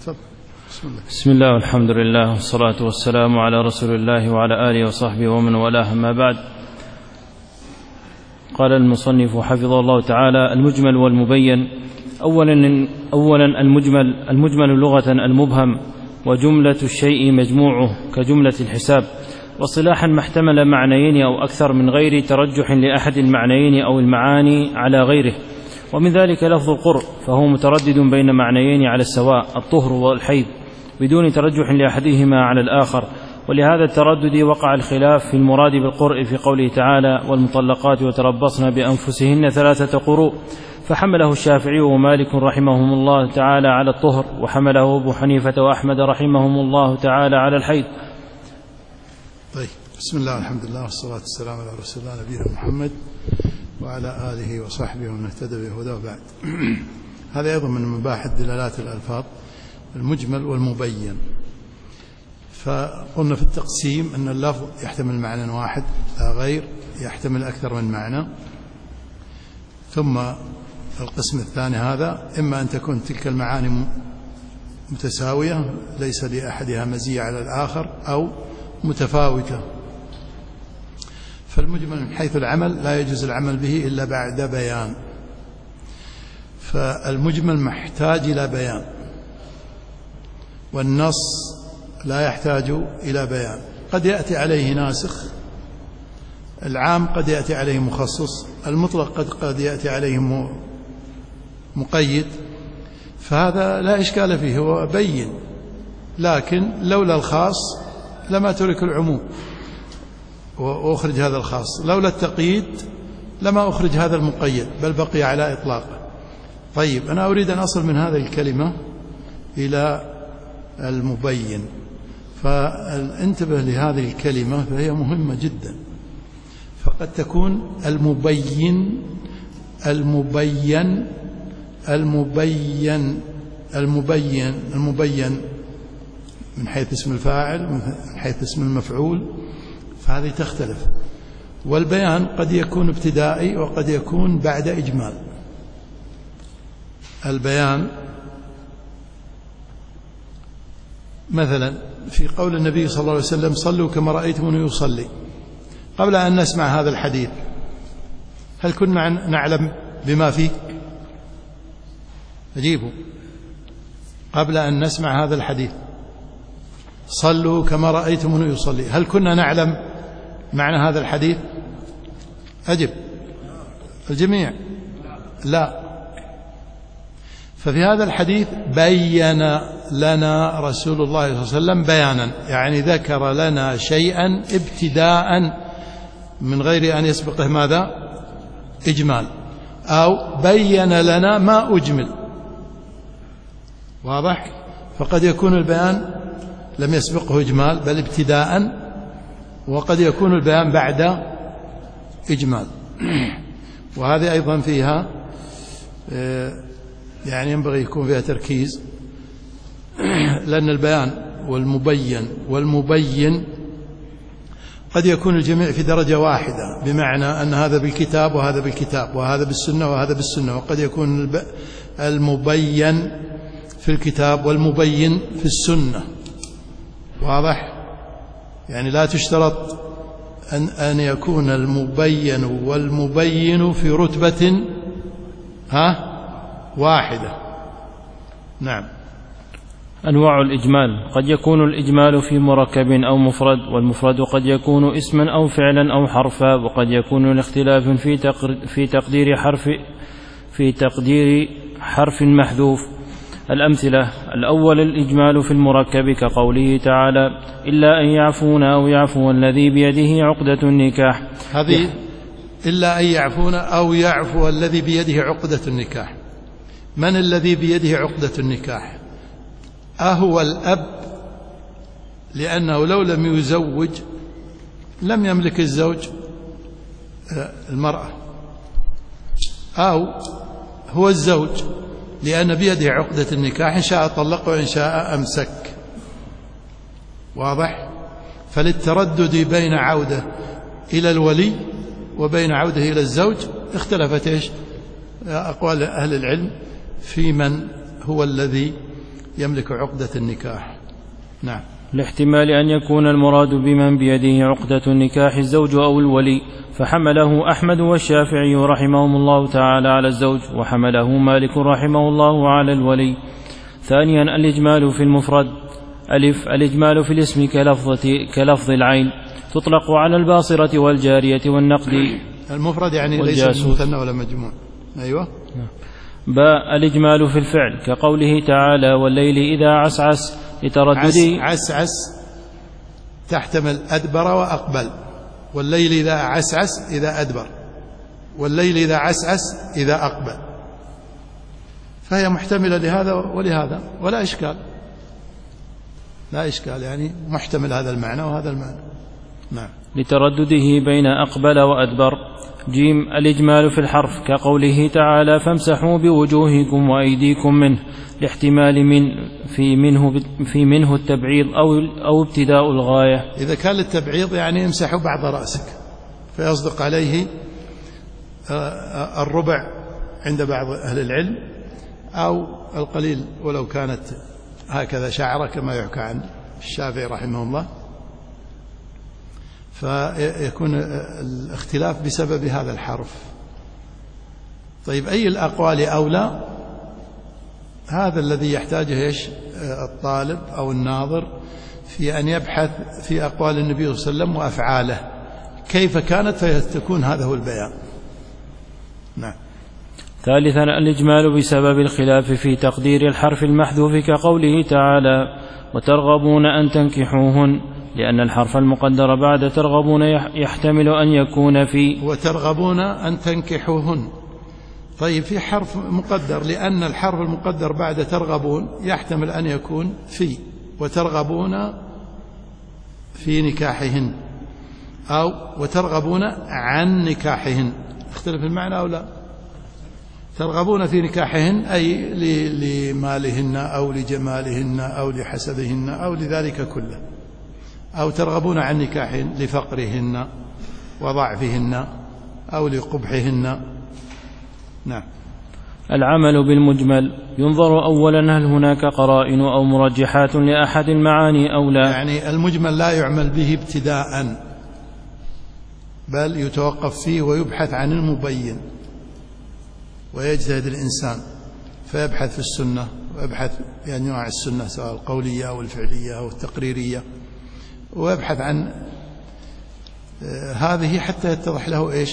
بسم الله والحمد لله والصلاة والسلام على رسول الله وعلى آله وصحبه ومن والاه، أما بعد. قال المصنف حفظه الله تعالى: المجمل والمبين. أولا المجمل لغة المبهم، وجملة الشيء مجموعه كجملة الحساب، واصطلاحا ما احتمل معنيين أو أكثر من غير ترجح لأحد المعنيين أو المعاني على غيره. ومن ذلك لفظ القرء، فهو متردد بين معنيين على السواء، الطهر والحيض، بدون ترجح لأحدهما على الآخر. ولهذا التردد وقع الخلاف في المراد بالقرء في قوله تعالى: والمطلقات يتربصن بأنفسهن 3 قروء، فحمله الشافعي ومالك رحمهم الله تعالى على الطهر، وحمله أبو حنيفة وأحمد رحمهم الله تعالى على الحيض. طيب، بسم الله والحمد لله والصلاة والسلام على رسول الله نبينا محمد وعلى آله وصحبه ومن اهتدى بهداه. وبعد. هذا أيضا من مباحث دلالات الألفاظ، المجمل والمبين. فقلنا في التقسيم أن اللفظ يحتمل معنى واحد لا غير، يحتمل أكثر من معنى. ثم القسم الثاني هذا إما أن تكون تلك المعاني متساوية ليس لأحدها مزية على الآخر، أو متفاوتة. فالمجمل من حيث العمل لا يجوز العمل به إلا بعد بيان، فالمجمل محتاج إلى بيان، والنص لا يحتاج إلى بيان. قد يأتي عليه ناسخ، العام قد يأتي عليه مخصص، المطلق قد يأتي عليه مقيد، فهذا لا إشكال فيه، هو بين. لكن لولا الخاص لما ترك العموم وأخرج هذا الخاص، لولا التقييد لما أخرج هذا المقيد، بل بقي على إطلاقه. طيب، أنا أريد أن أصل من هذه الكلمة إلى المبين، فانتبه لهذه الكلمة، فهي مهمة جدا. فقد تكون المبين المبين المبين المبين المبين من حيث اسم الفاعل، من حيث اسم المفعول، فهذه تختلف. والبيان قد يكون ابتدائي وقد يكون بعد إجمال. البيان مثلا في قول النبي صلى الله عليه وسلم: صلوا كما رأيتموني يصلي. قبل أن نسمع هذا الحديث هل كنا نعلم بما فيه؟ أجيبوا. قبل أن نسمع هذا الحديث صلوا كما رأيتموني يصلي، هل كنا نعلم معنى هذا الحديث؟ أجب الجميع لا. ففي هذا الحديث بين لنا رسول الله صلى الله عليه وسلم بيانا، يعني ذكر لنا شيئا ابتداء من غير أن يسبقه ماذا؟ إجمال، أو بين لنا ما أجمل. واضح؟ فقد يكون البيان لم يسبقه إجمال بل ابتداء، وقد يكون البيان بعد إجمال. وهذه أيضا فيها يعني ينبغي يكون فيها تركيز، لأن البيان والمبين قد يكون الجميع في درجة واحدة، بمعنى أن هذا بالكتاب وهذا بالكتاب، وهذا بالسنة وهذا بالسنة. وقد يكون المبين في الكتاب والمبين في السنة. واضح؟ يعني لا تشترط أن يكون المبين والمبين في رتبة واحدة. نعم. أنواع الإجمال: قد يكون الإجمال في مركب أو مفرد، والمفرد قد يكون اسما أو فعلا أو حرفا، وقد يكون الاختلاف في تقدير حرف محذوف. الأمثلة: الأول الإجمال في المركب كقوله تعالى: إلا أن يعفون أو يعفو الذي بيده عقدة النكاح. هذه إلا أن يعفون أو يعفو الذي بيده عقدة النكاح. من الذي بيده عقدة النكاح؟ أهو الأب، لأنه لو لم يزوج لم يملك الزوج المرأة، أو هو الزوج لأن بيده عقدة النكاح، إن شاء طلق وإن شاء أمسك. واضح؟ فللتردد بين عودة إلى الولي وبين عودة إلى الزوج اختلفت أقوال أهل العلم في من هو الذي يملك عقدة النكاح. نعم. لاحتمال أن يكون المراد بمن بيده عقدة النكاح الزوج أو الولي، فحمله أحمد والشافعي رحمهم الله تعالى على الزوج، وحمله مالك رحمه الله على الولي. ثانيا الإجمال في المفرد. ألف الإجمال في الاسم كلفظ العين، تطلق على الباصرة والجارية والنقد. المفرد يعني ليس مثنى ولا مجموع. أيوة. باء الإجمال في الفعل كقوله تعالى والليل إذا عسعس لتردده. عسعس تحتمل أدبر وأقبل، والليل إذا عسعس إذا أدبر، والليل إذا عسعس إذا أقبل، فهي محتملة لهذا ولهذا ولا إشكال، لا إشكال، يعني محتمل هذا المعنى وهذا المعنى. نعم. لتردده بين أقبل وأدبر. جيم الإجمال في الحرف كقوله تعالى فامسحوا بوجوهكم وأيديكم منه، لاحتمال في منه التبعيض أو ابتداء الغاية. إذا كان للتبعيض يعني امسحوا بعض رأسك، فيصدق عليه الربع عند بعض أهل العلم، أو القليل ولو كانت هكذا شعرة كما يحكى عن الشافعي رحمه الله، فيكون الاختلاف بسبب هذا الحرف. طيب أي الأقوال أولى؟ هذا الذي يحتاجه الطالب أو الناظر في أن يبحث في أقوال النبي صلى الله عليه وسلم وأفعاله كيف كانت، فيتكون هذا هو البيان. نعم. ثالثا الإجمال بسبب الخلاف في تقدير الحرف المحذوف كقوله تعالى وترغبون أن تنكحوهن، لأن الحرف المقدر بعد ترغبون يحتمل أن يكون في وترغبون أن تنكحوهن. طيب في حرف مقدر، لأن الحرف المقدر بعد ترغبون يحتمل أن يكون في وترغبون في نكاحهن، أو وترغبون عن نكاحهن. اختلف المعنى أو لا؟ ترغبون في نكاحهن أي لمالهن أو لجمالهن أو لحسبهن أو لذلك كله، أو ترغبون عن نكاحهن لفقرهن وضعفهن أو لقبحهن. نعم. العمل بالمجمل ينظر أولا هل هناك قرائن أو مرجحات لأحد المعاني أو لا. يعني المجمل لا يعمل به ابتداء، بل يتوقف فيه ويبحث عن المبين، ويجتهد الإنسان فيبحث في السنة، ويبحث في أنواع السنة سواء القولية أو الفعلية أو التقريرية، ويبحث عن هذه حتى يتضح له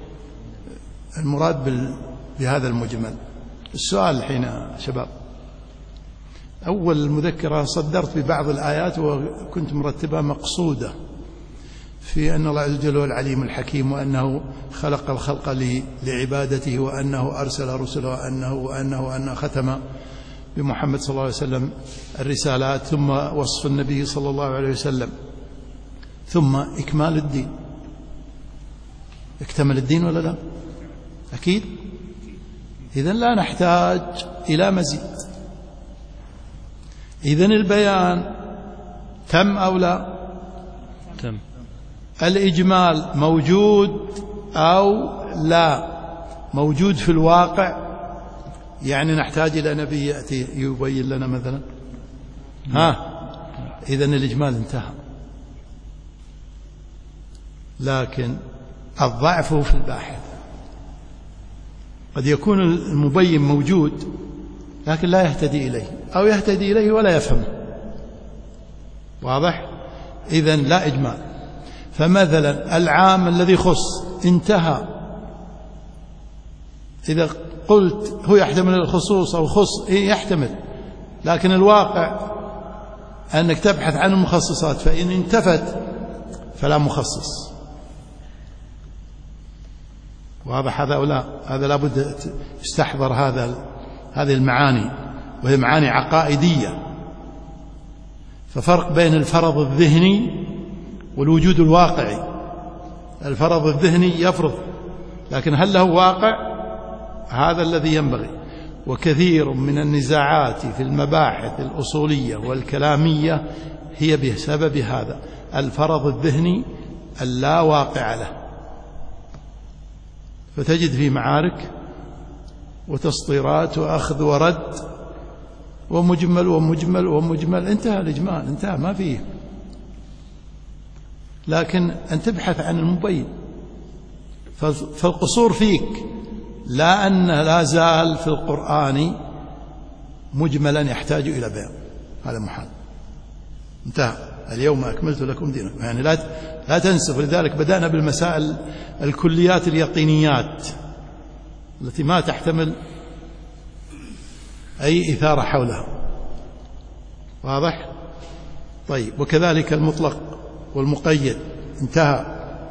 المراد بهذا المجمل. السؤال الحين شباب، أول المذكرة صدرت ببعض الآيات وكنت مرتبها مقصودة في أن الله عز وجل هو العليم الحكيم، وأنه خلق الخلق لعبادته، وأنه أرسل رسله، وأنه ختم بمحمد صلى الله عليه وسلم الرسالات، ثم وصف النبي صلى الله عليه وسلم، ثم إكمال الدين. اكتمل الدين ولا لا؟ أكيد. إذن لا نحتاج إلى مزيد. إذن البيان تم أو لا؟ تم. الإجمال موجود أو لا؟ موجود في الواقع، يعني نحتاج إلى نبي يأتي يبين لنا مثلا. إذن الإجمال انتهى. لكن الضعف في الباحث، قد يكون المبين موجود لكن لا يهتدي إليه، أو يهتدي إليه ولا يفهمه. واضح؟ إذن لا إجمال. فمثلا العام الذي خص انتهى، إذا قلت هو يحتمل الخصوص أو خص يحتمل، لكن الواقع أنك تبحث عن المخصصات، فإن انتفت فلا مخصص. واضح هذا ولا؟ هذا لابد يستحضر هذه المعاني، وهي معاني عقائدية. ففرق بين الفرض الذهني والوجود الواقعي. الفرض الذهني يفرض، لكن هل له واقع؟ هذا الذي ينبغي. وكثير من النزاعات في المباحث الأصولية والكلامية هي بسبب هذا الفرض الذهني اللا واقع له. فتجد في معارك وتسطيرات وأخذ ورد ومجمل ومجمل ومجمل، انتهى الإجمال، انتهى ما فيه. لكن أن تبحث عن المبين، فالقصور فيك لا أن لا زال في القرآن مجملا يحتاج إلى بيان، هذا محال، انتهى. اليوم أكملت لكم دينكم، يعني لا تنسوا. لذلك بدأنا بالمسائل الكليات اليقينيات التي ما تحتمل أي إثارة حولها، واضح؟ طيب، وكذلك المطلق والمقيد، انتهى.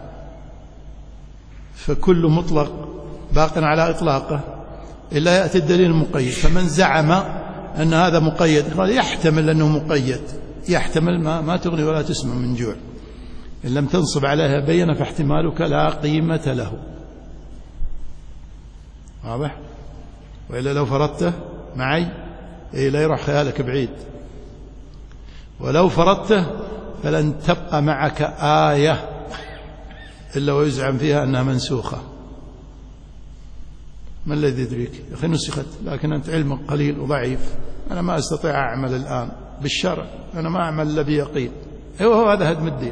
فكل مطلق باق على إطلاقه إلا يأتي الدليل المقيد. فمن زعم أن هذا مقيد قال يحتمل أنه مقيد، يحتمل ما تغني ولا تسمع من جوع، إن لم تنصب عليها بينة فاحتمالك لا قيمة له، واضح؟ وإلا لو فرضته معي لا يروح خيالك بعيد. ولو فرضته فلن تبقى معك آية إلا ويزعم فيها أنها منسوخة. ما الذي يدريك يا أخي نسخت، لكن أنت علمك قليل وضعيف. أنا ما أستطيع أعمل الآن بالشرع، أنا ما أعمل إلا بيقين. أيوه، هذا هدم الدين.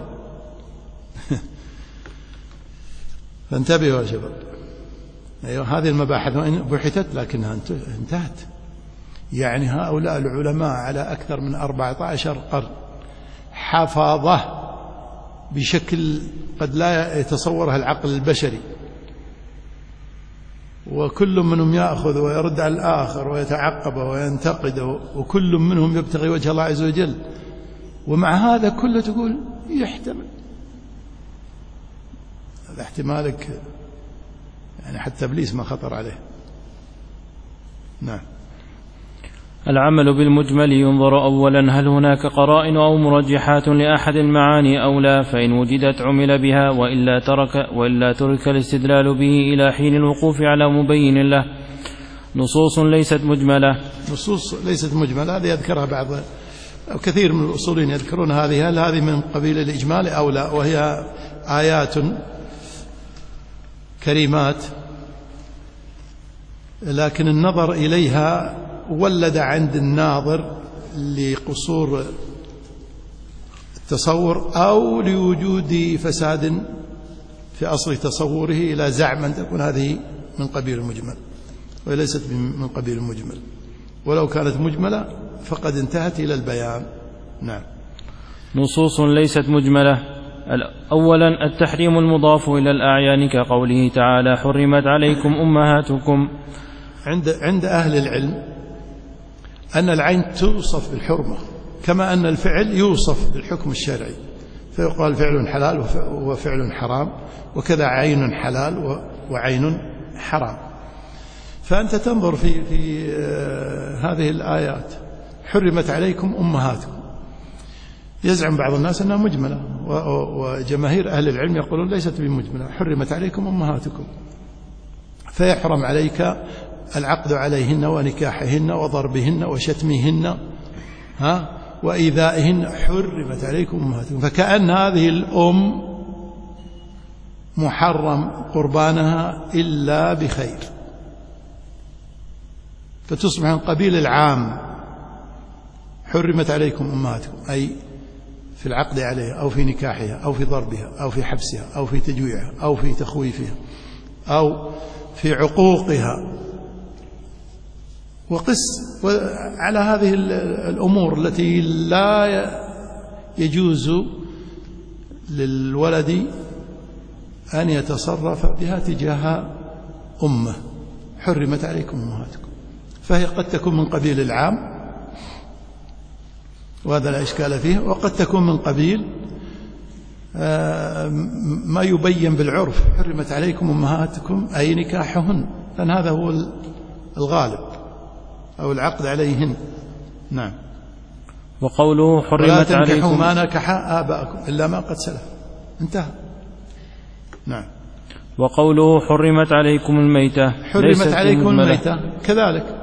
فانتبهوا يا شباب. أيوه، هذه المباحث بحثت لكنها انتهت. يعني هؤلاء العلماء على أكثر من 14 قرن حفظه بشكل قد لا يتصورها العقل البشري، وكل منهم يأخذ ويرد على الآخر ويتعقبه وينتقده، وكل منهم يبتغي وجه الله عز وجل. ومع هذا كله تقول يحتمل. هذا احتمالك يعني حتى إبليس ما خطر عليه. نعم. العمل بالمجمل ينظر أولا هل هناك قرائن أو مرجحات لأحد المعاني أو لا، فإن وجدت عمل بها، وإلا ترك الاستدلال به إلى حين الوقوف على مبين له. نصوص ليست مجملة. نصوص ليست مجملة هذه يذكرها بعض أو كثير من الأصولين يذكرون هذه، هل هذه من قبيل الإجمال أو لا، وهي آيات كريمات، لكن النظر إليها ولد عند الناظر لقصور التصور أو لوجود فساد في أصل تصوره إلى زعم أن تكون هذه من قبيل المجمل، وليست من قبيل المجمل. ولو كانت مجملة فقد انتهت إلى البيان. نعم. نصوص ليست مجملة. أولا التحريم المضاف إلى الأعيان كقوله تعالى حرمت عليكم أمهاتكم. عند أهل العلم أن العين توصف بالحرمة كما أن الفعل يوصف بالحكم الشرعي، فيقال فعل حلال وفعل حرام، وكذا عين حلال وعين حرام. فأنت تنظر في هذه الآيات حرمت عليكم أمهاتكم، يزعم بعض الناس أنها مجملة، وجماهير أهل العلم يقولون ليست بمجملة، حرمت عليكم أمهاتكم، فيحرم عليك العقد عليهن ونكاحهن وضربهن وشتمهن وإيذائهن، حرمت عليكم أمهاتكم. فكأن هذه الأم محرم قربانها إلا بخير، فتصبح من قبيل العام. حرمت عليكم أمهاتكم أي في العقد عليها أو في نكاحها أو في ضربها أو في حبسها أو في تجويعها أو في تخويفها أو في عقوقها. وقس على هذه الأمور التي لا يجوز للولد أن يتصرف بها تجاه أمه. حرمت عليكم أمهاتكم، فهي قد تكون من قبيل العام وهذا لا إشكال فيه، وقد تكون من قبيل ما يبين بالعرف. حرمت عليكم أمهاتكم أي نكاحهن، لأن هذا هو الغالب، أو العقد عليهن. نعم. وقوله حرمت ولا تنكحوا عليكم ما نكح آباءكم إلا ما قد سلف، انتهى. نعم. وقوله حرمت عليكم الميتة، حرمت عليكم الميتة كذلك،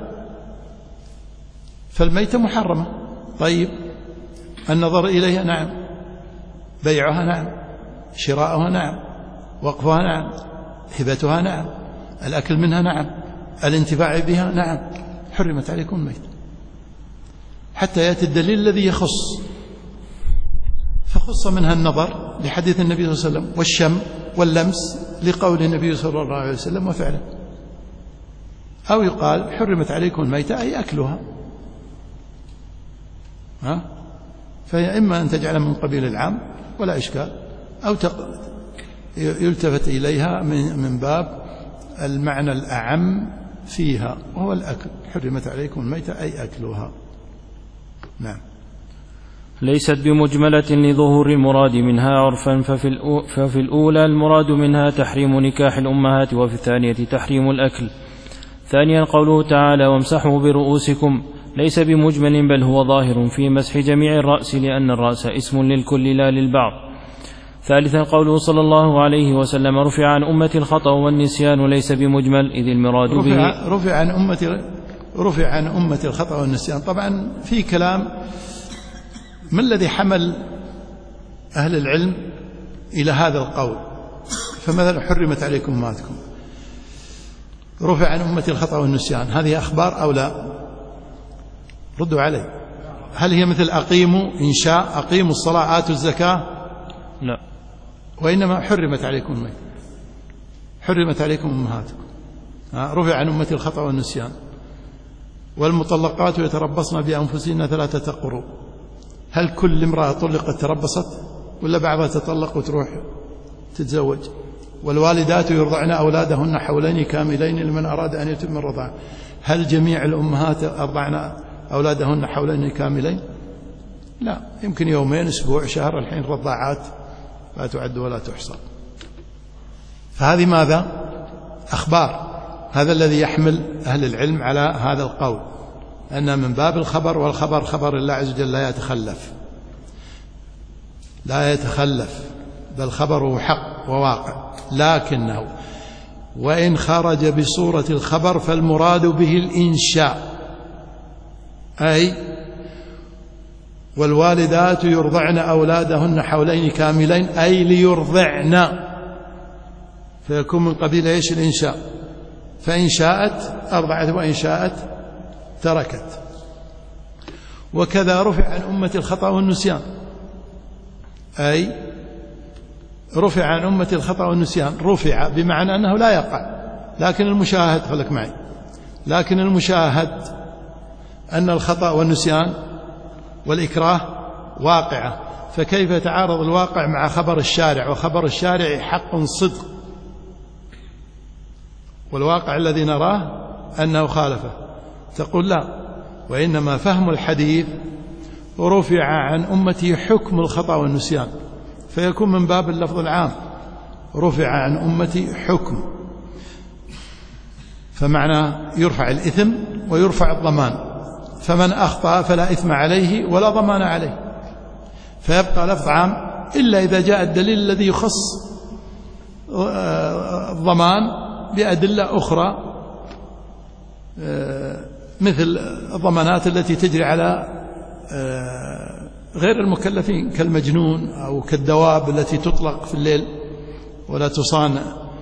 فالميتة محرمة. طيب، النظر إليها نعم، بيعها نعم، شراؤها نعم، وقفها نعم، هبتها نعم، الأكل منها نعم، الانتفاع بها نعم. حرمت عليكم الميتة. حتى يأتي الدليل الذي يخص، فخص منها النظر لحديث النبي صلى الله عليه وسلم، والشم واللمس لقول النبي صلى الله عليه وسلم وفعله. أو يقال حرمت عليكم الميتة أي أكلها، فهي إما أن تجعل من قبيل العام ولا إشكال، أو يلتفت إليها من باب المعنى الأعم فيها وهو الأكل، حرمت عليكم الميتة أي أكلها. نعم. ليست بمجملة لظهور المراد منها عرفا، ففي الأولى المراد منها تحريم نكاح الأمهات، وفي الثانية تحريم الأكل. ثانيا قوله تعالى وامسحوا برؤوسكم ليس بمجمل بل هو ظاهر في مسح جميع الرأس، لأن الرأس اسم للكل لا للبعض. ثالثا قوله صلى الله عليه وسلم رفع عن أمة الخطأ والنسيان ليس بمجمل، إذ المراد به رفع عن أمة الخطأ والنسيان. طبعا في كلام ما الذي حمل أهل العلم إلى هذا القول. فمثلا حرمت عليكم أمهاتكم، رفع عن أمة الخطأ والنسيان، هذه أخبار أو لا؟ ردوا علي. هل هي مثل أقيموا إنشاء أقيموا الصلاة آتوا الزكاة؟ لا، وإنما حرمت عليكم الميت، حرمت عليكم أمهاتكم، رفع عن أمة الخطأ والنسيان. والمطلقات يتربصن بأنفسهن 3 قروء. هل كل امرأة طلقت تربصت ولا بعضها تطلق وتروح تتزوج؟ والوالدات يرضعن أولادهن حولين كاملين لمن أراد أن يتم الرضاعة. هل جميع الأمهات أرضعن أولادهن حولين كاملين؟ لا، يمكن يومين، أسبوع، شهر. الحين رضاعات لا تعد ولا تحصى. فهذه ماذا؟ أخبار. هذا الذي يحمل أهل العلم على هذا القول، أن من باب الخبر، والخبر خبر الله عز وجل لا يتخلف، بل خبره حق وواقع. لكنه وإن خرج بصورة الخبر فالمراد به الإنشاء، أي والوالدات يرضعن أولادهن حولين كاملين، أي ليرضعن، فيكون من قبيل إيش؟ الإنشاء. فإن شاءت أرضعت وإن شاءت تركت. وكذا رفع عن أمة الخطأ والنسيان، أي رفع عن أمة الخطأ والنسيان، رفع بمعنى أنه لا يقع، لكن المشاهد، خلك معي، لكن المشاهد أن الخطأ والنسيان والإكراه واقعة، فكيف يتعارض الواقع مع خبر الشارع؟ وخبر الشارع حق صدق، والواقع الذي نراه أنه خالفه. تقول لا، وإنما فهم الحديث رفع عن أمتي حكم الخطأ والنسيان، فيكون من باب اللفظ العام، رفع عن أمتي حكم، فمعنى يرفع الإثم ويرفع الضمان، فمن أخطأ فلا إثم عليه ولا ضمان عليه، فيبقى لفظ عام إلا إذا جاء الدليل الذي يخص الضمان بأدلة أخرى، مثل الضمانات التي تجري على غير المكلفين كالمجنون أو كالدواب التي تطلق في الليل ولا تصان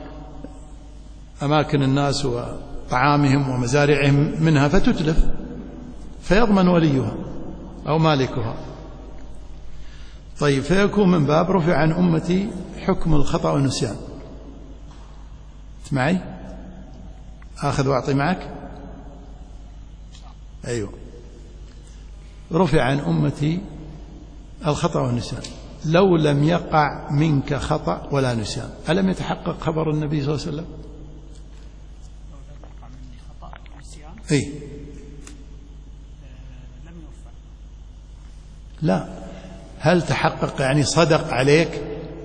أماكن الناس وطعامهم ومزارعهم منها فتتلف، فيضمن وليها أو مالكها. طيب، فيكون من باب رفع عن أمتي حكم الخطأ والنسيان. معي؟ آخذ وأعطي معك؟ أيوه. رفع عن أمتي الخطأ والنسيان لو لم يقع منك خطأ ولا نسيان. ألم يتحقق خبر النبي صلى الله عليه وسلم؟ أي لا. هل تحقق يعني صدق عليك؟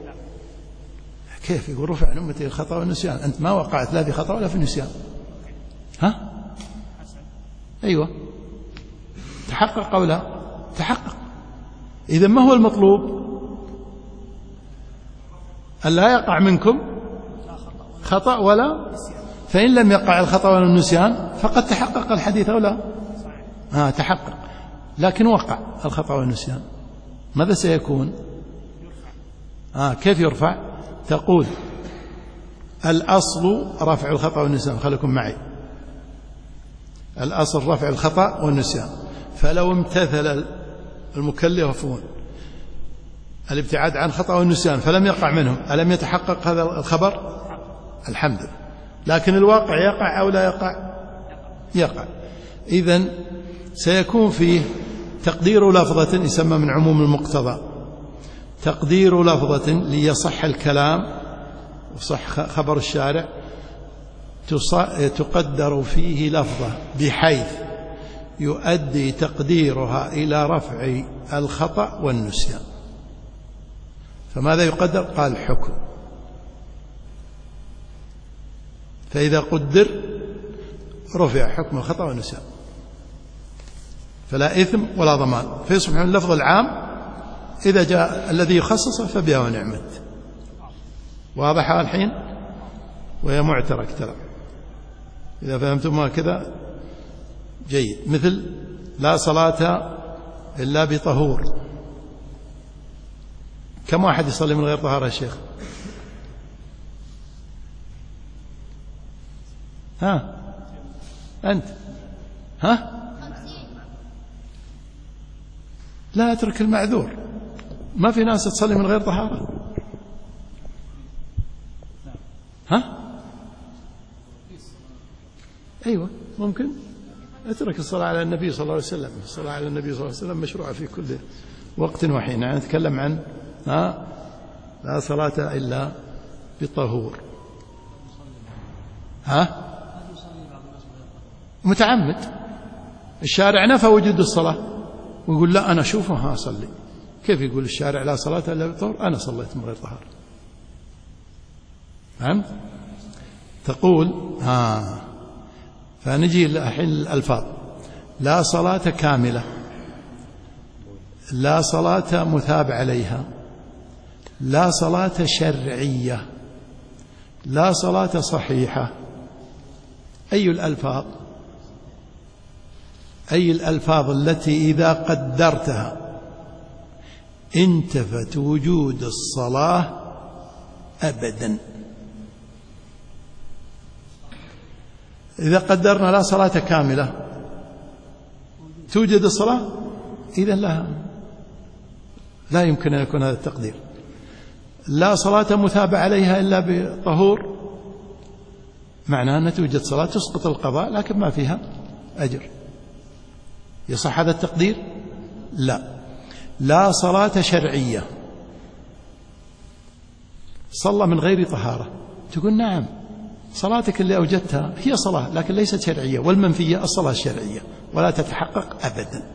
كيف يقول رفع عن أمتي الخطأ والنسيان؟ أنت ما وقعت لا في خطأ ولا في نسيان. ها؟ أيوة، تحقق أو لا؟ تحقق. إذا ما هو المطلوب؟ أن لا يقع منكم خطأ ولا، فإن لم يقع الخطأ ولا النسيان فقد تحقق الحديث أو لا؟ تحقق، لكن وقع الخطأ والنسيان، ماذا سيكون؟ كيف يرفع؟ تقول الأصل رفع الخطأ والنسيان، خليكم معي، الأصل رفع الخطأ والنسيان، فلو امتثل المكلفون الابتعاد عن خطأ والنسيان فلم يقع منهم، ألم يتحقق هذا الخبر؟ الحمد لله. لكن الواقع يقع أو لا يقع؟ يقع. إذن سيكون فيه تقدير لفظة يسمى من عموم المقتضى، تقدير لفظة ليصح الكلام وصح خبر الشارع، تقدر فيه لفظة بحيث يؤدي تقديرها إلى رفع الخطأ والنسيان. فماذا يقدر؟ قال حكم. فإذا قدر رفع حكم الخطأ والنسيان فلا إثم ولا ضمان، فيصبح من اللفظ العام إذا جاء الذي يخصصه فبها ونعمت. واضح الحين؟ وهي معترك ترى، إذا فهمتم كذا جيد. مثل لا صلاة إلا بطهور. كم واحد يصلي من غير طهارة يا شيخ؟ ها أنت؟ ها؟ لا اترك المعذور، ما في ناس تصلي من غير طهارة. ها؟ أيوة ممكن. اترك الصلاة على النبي صلى الله عليه وسلم. الصلاة على النبي صلى الله عليه وسلم مشروعة في كل وقت وحين. يعني نتكلم عن لا صلاة إلا بطهور. ها؟ متعمد. الشارع نفى وجود الصلاة ويقول لا أنا أشوفه أصلي. كيف يقول الشارع لا صلاة إلا بطهور؟ أنا صليت من غير طهارة. فهمت؟ تقول فنجي الحين الألفاظ. لا صلاة كاملة، لا صلاة مثاب عليها، لا صلاة شرعية، لا صلاة صحيحة. أي الألفاظ؟ أي الألفاظ التي إذا قدرتها انتفت وجود الصلاة أبدا. إذا قدرنا لا صلاة كاملة توجد الصلاة، إذن لا يمكن أن يكون هذا التقدير. لا صلاة مثاب عليها إلا بطهور، معناه أن توجد صلاة تسقط القضاء لكن ما فيها أجر. يصح هذا التقدير؟ لا. لا صلاة شرعية، صلى من غير طهارة، تقول نعم صلاتك اللي أوجدتها هي صلاة لكن ليست شرعية، والمنفية الصلاة الشرعية، ولا تتحقق أبدا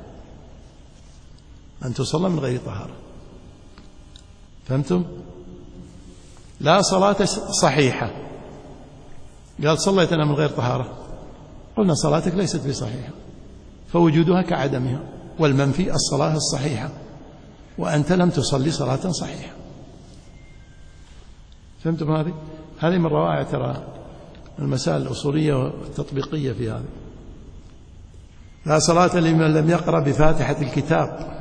أن تصلى من غير طهارة. فهمتم؟ لا صلاة صحيحة، قال صليت أنا من غير طهارة، قلنا صلاتك ليست بصحيحة، فوجودها كعدمها، والمنفي الصلاة الصحيحة، وأنت لم تصلي صلاة صحيحة. فهمتم هذه؟ هذه من روائع ترى المسائل الأصولية والتطبيقية في هذه. لا صلاة لمن لم يقرأ بفاتحة الكتاب.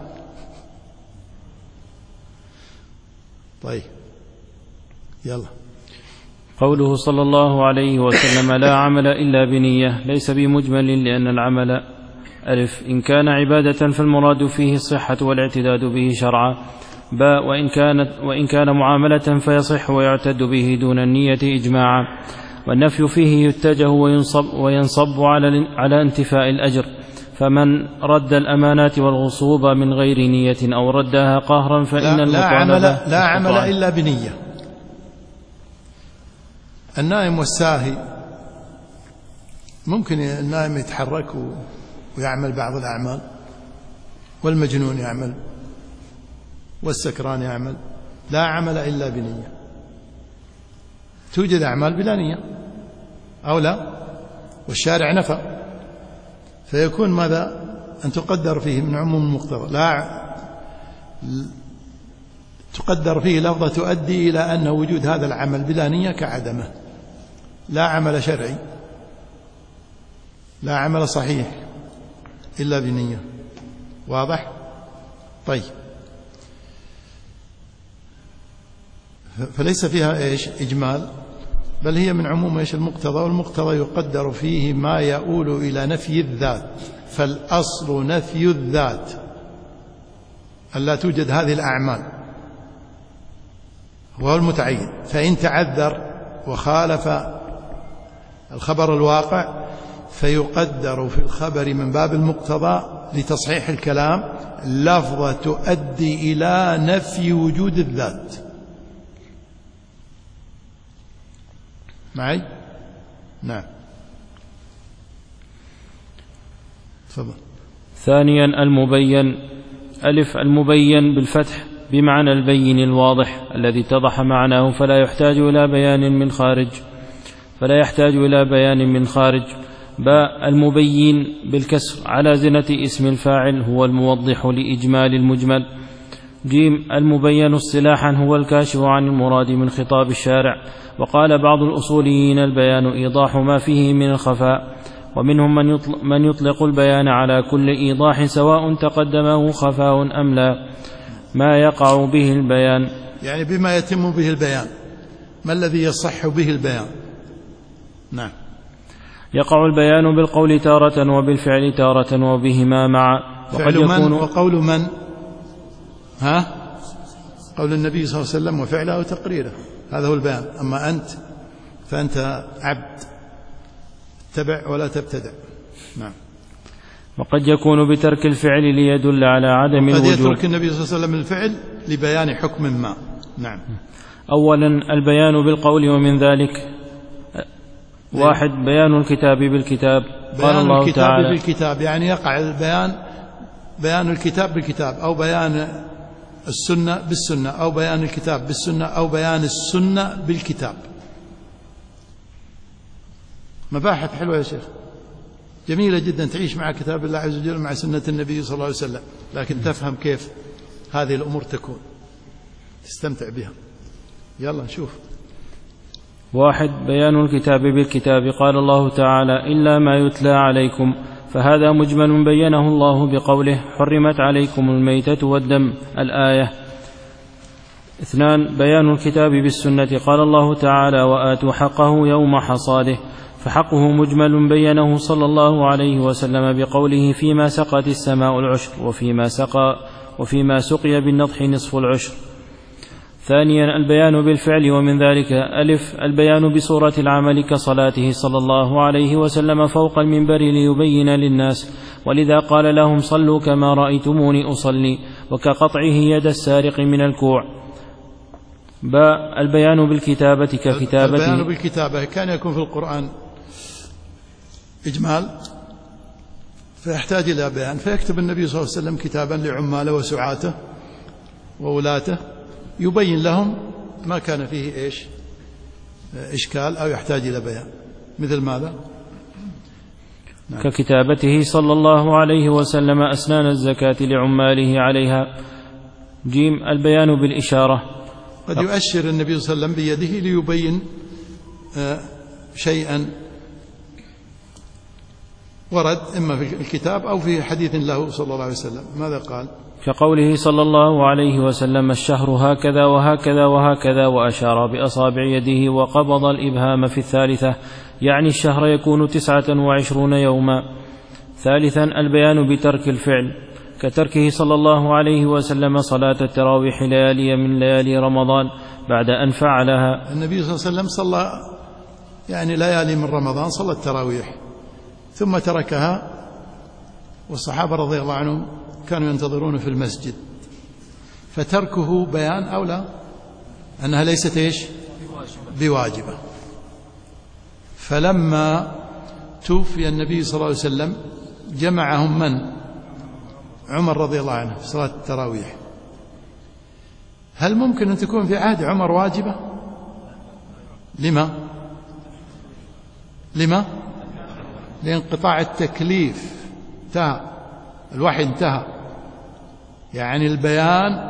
طيب يلا. قوله صلى الله عليه وسلم لا عمل إلا بنية ليس بمجمل، لأن العمل إن كان عبادة فالمراد فيه الصحة والاعتداد به شرعا. وإن كان معاملة فيصح ويعتد به دون النية إجماعا. والنفي فيه يتجه وينصب على انتفاء الأجر. فمن رد الأمانات والغصوب من غير نية أو ردها قهرا فإن المطالبة لا عمل إلا بنية. النائم والساهي ممكن النائم يتحرك ويعمل بعض الأعمال، والمجنون يعمل، والسكران يعمل. لا عمل إلا بنية. توجد أعمال بلا نية أو لا، والشارع نفى، فيكون ماذا؟ أن تقدر فيه من عموم المقتضى. لا تقدر فيه لفظة تؤدي إلى أن وجود هذا العمل بلا نية كعدمه. لا عمل شرعي، لا عمل صحيح إلا بنية. واضح؟ طيب، فليس فيها إيش؟ إجمال، بل هي من عموم إيش؟ المقتضى. والمقتضى يقدر فيه ما يؤول إلى نفي الذات فالأصل نفي الذات، ألا توجد هذه الأعمال، هو المتعين. فإن تعذر وخالف الخبر الواقع فيقدر في الخبر من باب المقتضى لتصحيح الكلام لفظة تؤدي إلى نفي وجود الذات. معي؟ نعم. تفضل. ثانيا المبين. ألف المبين بالفتح بمعنى البين الواضح الذي اتضح معناه فلا يحتاج إلى بيان من خارج. باء المبين بالكسر على زنة اسم الفاعل هو الموضح لإجمال المجمل. جيم المبين اصطلاحا هو الكاشف عن المراد من خطاب الشارع. وقال بعض الأصوليين البيان إيضاح ما فيه من الخفاء، ومنهم من يطلق البيان على كل إيضاح سواء تقدمه خفاء أم لا، ما يقع به البيان، يعني بما يتم به البيان، ما الذي يصح به البيان. نعم. يقع البيان بالقول تارة وبالفعل تارة وبهما معا. فعل من وقول من؟ قول النبي صلى الله عليه وسلم وفعله وتقريره، هذا هو البيان. أما أنت فأنت عبد، اتبع ولا تبتدع. نعم. وقد يكون بترك الفعل ليدل على عدم الوجوب. قد يترك النبي صلى الله عليه وسلم الفعل لبيان حكم ما. نعم. أولا البيان بالقول، ومن ذلك واحد بيان الكتاب بالكتاب. قال الله تعالى بيان الكتاب بالكتاب، يعني يقع بيان الكتاب بالكتاب، أو بيان السنة بالسنة، أو بيان الكتاب بالسنة، أو بيان السنة بالكتاب. مباحث حلوة يا شيخ، جميلة جدا، تعيش مع كتاب الله عز وجل مع سنة النبي صلى الله عليه وسلم، لكن تفهم كيف هذه الأمور تكون، تستمتع بها. يلا نشوف. واحد بيان الكتاب بالكتاب. قال الله تعالى إلا ما يتلى عليكم، فهذا مجمل بينه الله بقوله حرمت عليكم الميتة والدم الآية. اثنان بيان الكتاب بالسنة. قال الله تعالى وآتوا حقه يوم حصاده، فحقه مجمل بينه صلى الله عليه وسلم بقوله فيما سقت السماء العشر، وفيما سقي بالنضح نصف العشر. ثانيا البيان بالفعل، ومن ذلك ألف البيان بصورة العمل كصلاته صلى الله عليه وسلم فوق المنبر ليبين للناس، ولذا قال لهم صلوا كما رأيتموني أصلي، وكقطعه يد السارق من الكوع. باء البيان بالكتابة ككتابته. البيان بالكتابة كان يكون في القرآن إجمال فيحتاج إلى بيان، فيكتب النبي صلى الله عليه وسلم كتابا لعماله وسعاته وولاته يبين لهم ما كان فيه إشكال أو يحتاج إلى بيان. مثل ماذا؟ نعم. ككتابته صلى الله عليه وسلم أسنان الزكاة لعماله عليها. جيم البيان بالإشارة. قد يؤشر النبي صلى الله عليه وسلم بيده ليبين شيئا ورد إما في الكتاب أو في حديث له صلى الله عليه وسلم. ماذا قال؟ كقوله صلى الله عليه وسلم الشهر هكذا وهكذا وهكذا، وأشار بأصابع يده وقبض الإبهام في الثالثة، يعني الشهر يكون 29 يوما. ثالثا البيان بترك الفعل، كتركه صلى الله عليه وسلم صلاة التراويح ليالي من ليالي رمضان بعد أن فعلها. النبي صلى الله عليه وسلم صلى يعني ليالي من رمضان، صلى التراويح ثم تركها، والصحابة رضي الله عنهم كانوا ينتظرون في المسجد، فتركه بيان أو لا أنها ليست بواجبة. فلما توفي النبي صلى الله عليه وسلم جمعهم من؟ عمر رضي الله عنه في صلاة التراويح. هل ممكن أن تكون في عهد عمر واجبة؟ لما؟ لانقطاع التكليف، انتهى الوحي، انتهى، يعني البيان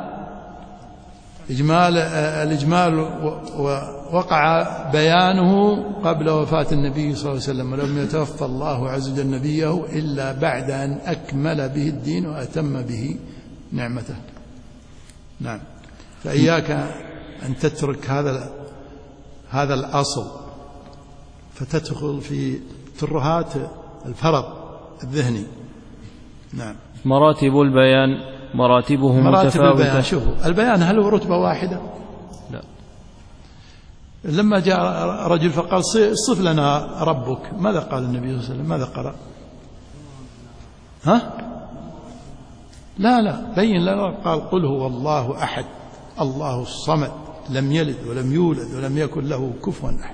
الإجمال وقع بيانه قبل وفاة النبي صلى الله عليه وسلم، ولم يتوفى الله عز وجل نبيه إلا بعد أن أكمل به الدين وأتم به نعمته. نعم. فإياك أن تترك هذا الأصل فتدخل في ترهات الفرض الذهني. نعم. مراتب البيان مراتبه متفاوتة. البيان، شوفوا البيان هل هو رتبة واحدة؟ لا. لما جاء رجل فقال صف لنا ربك، ماذا قال النبي صلى الله عليه وسلم؟ ماذا قرأ؟ لا بين لنا، قال قل هو الله أحد الله الصمد لم يلد ولم يولد ولم يكن له كفوا أحد.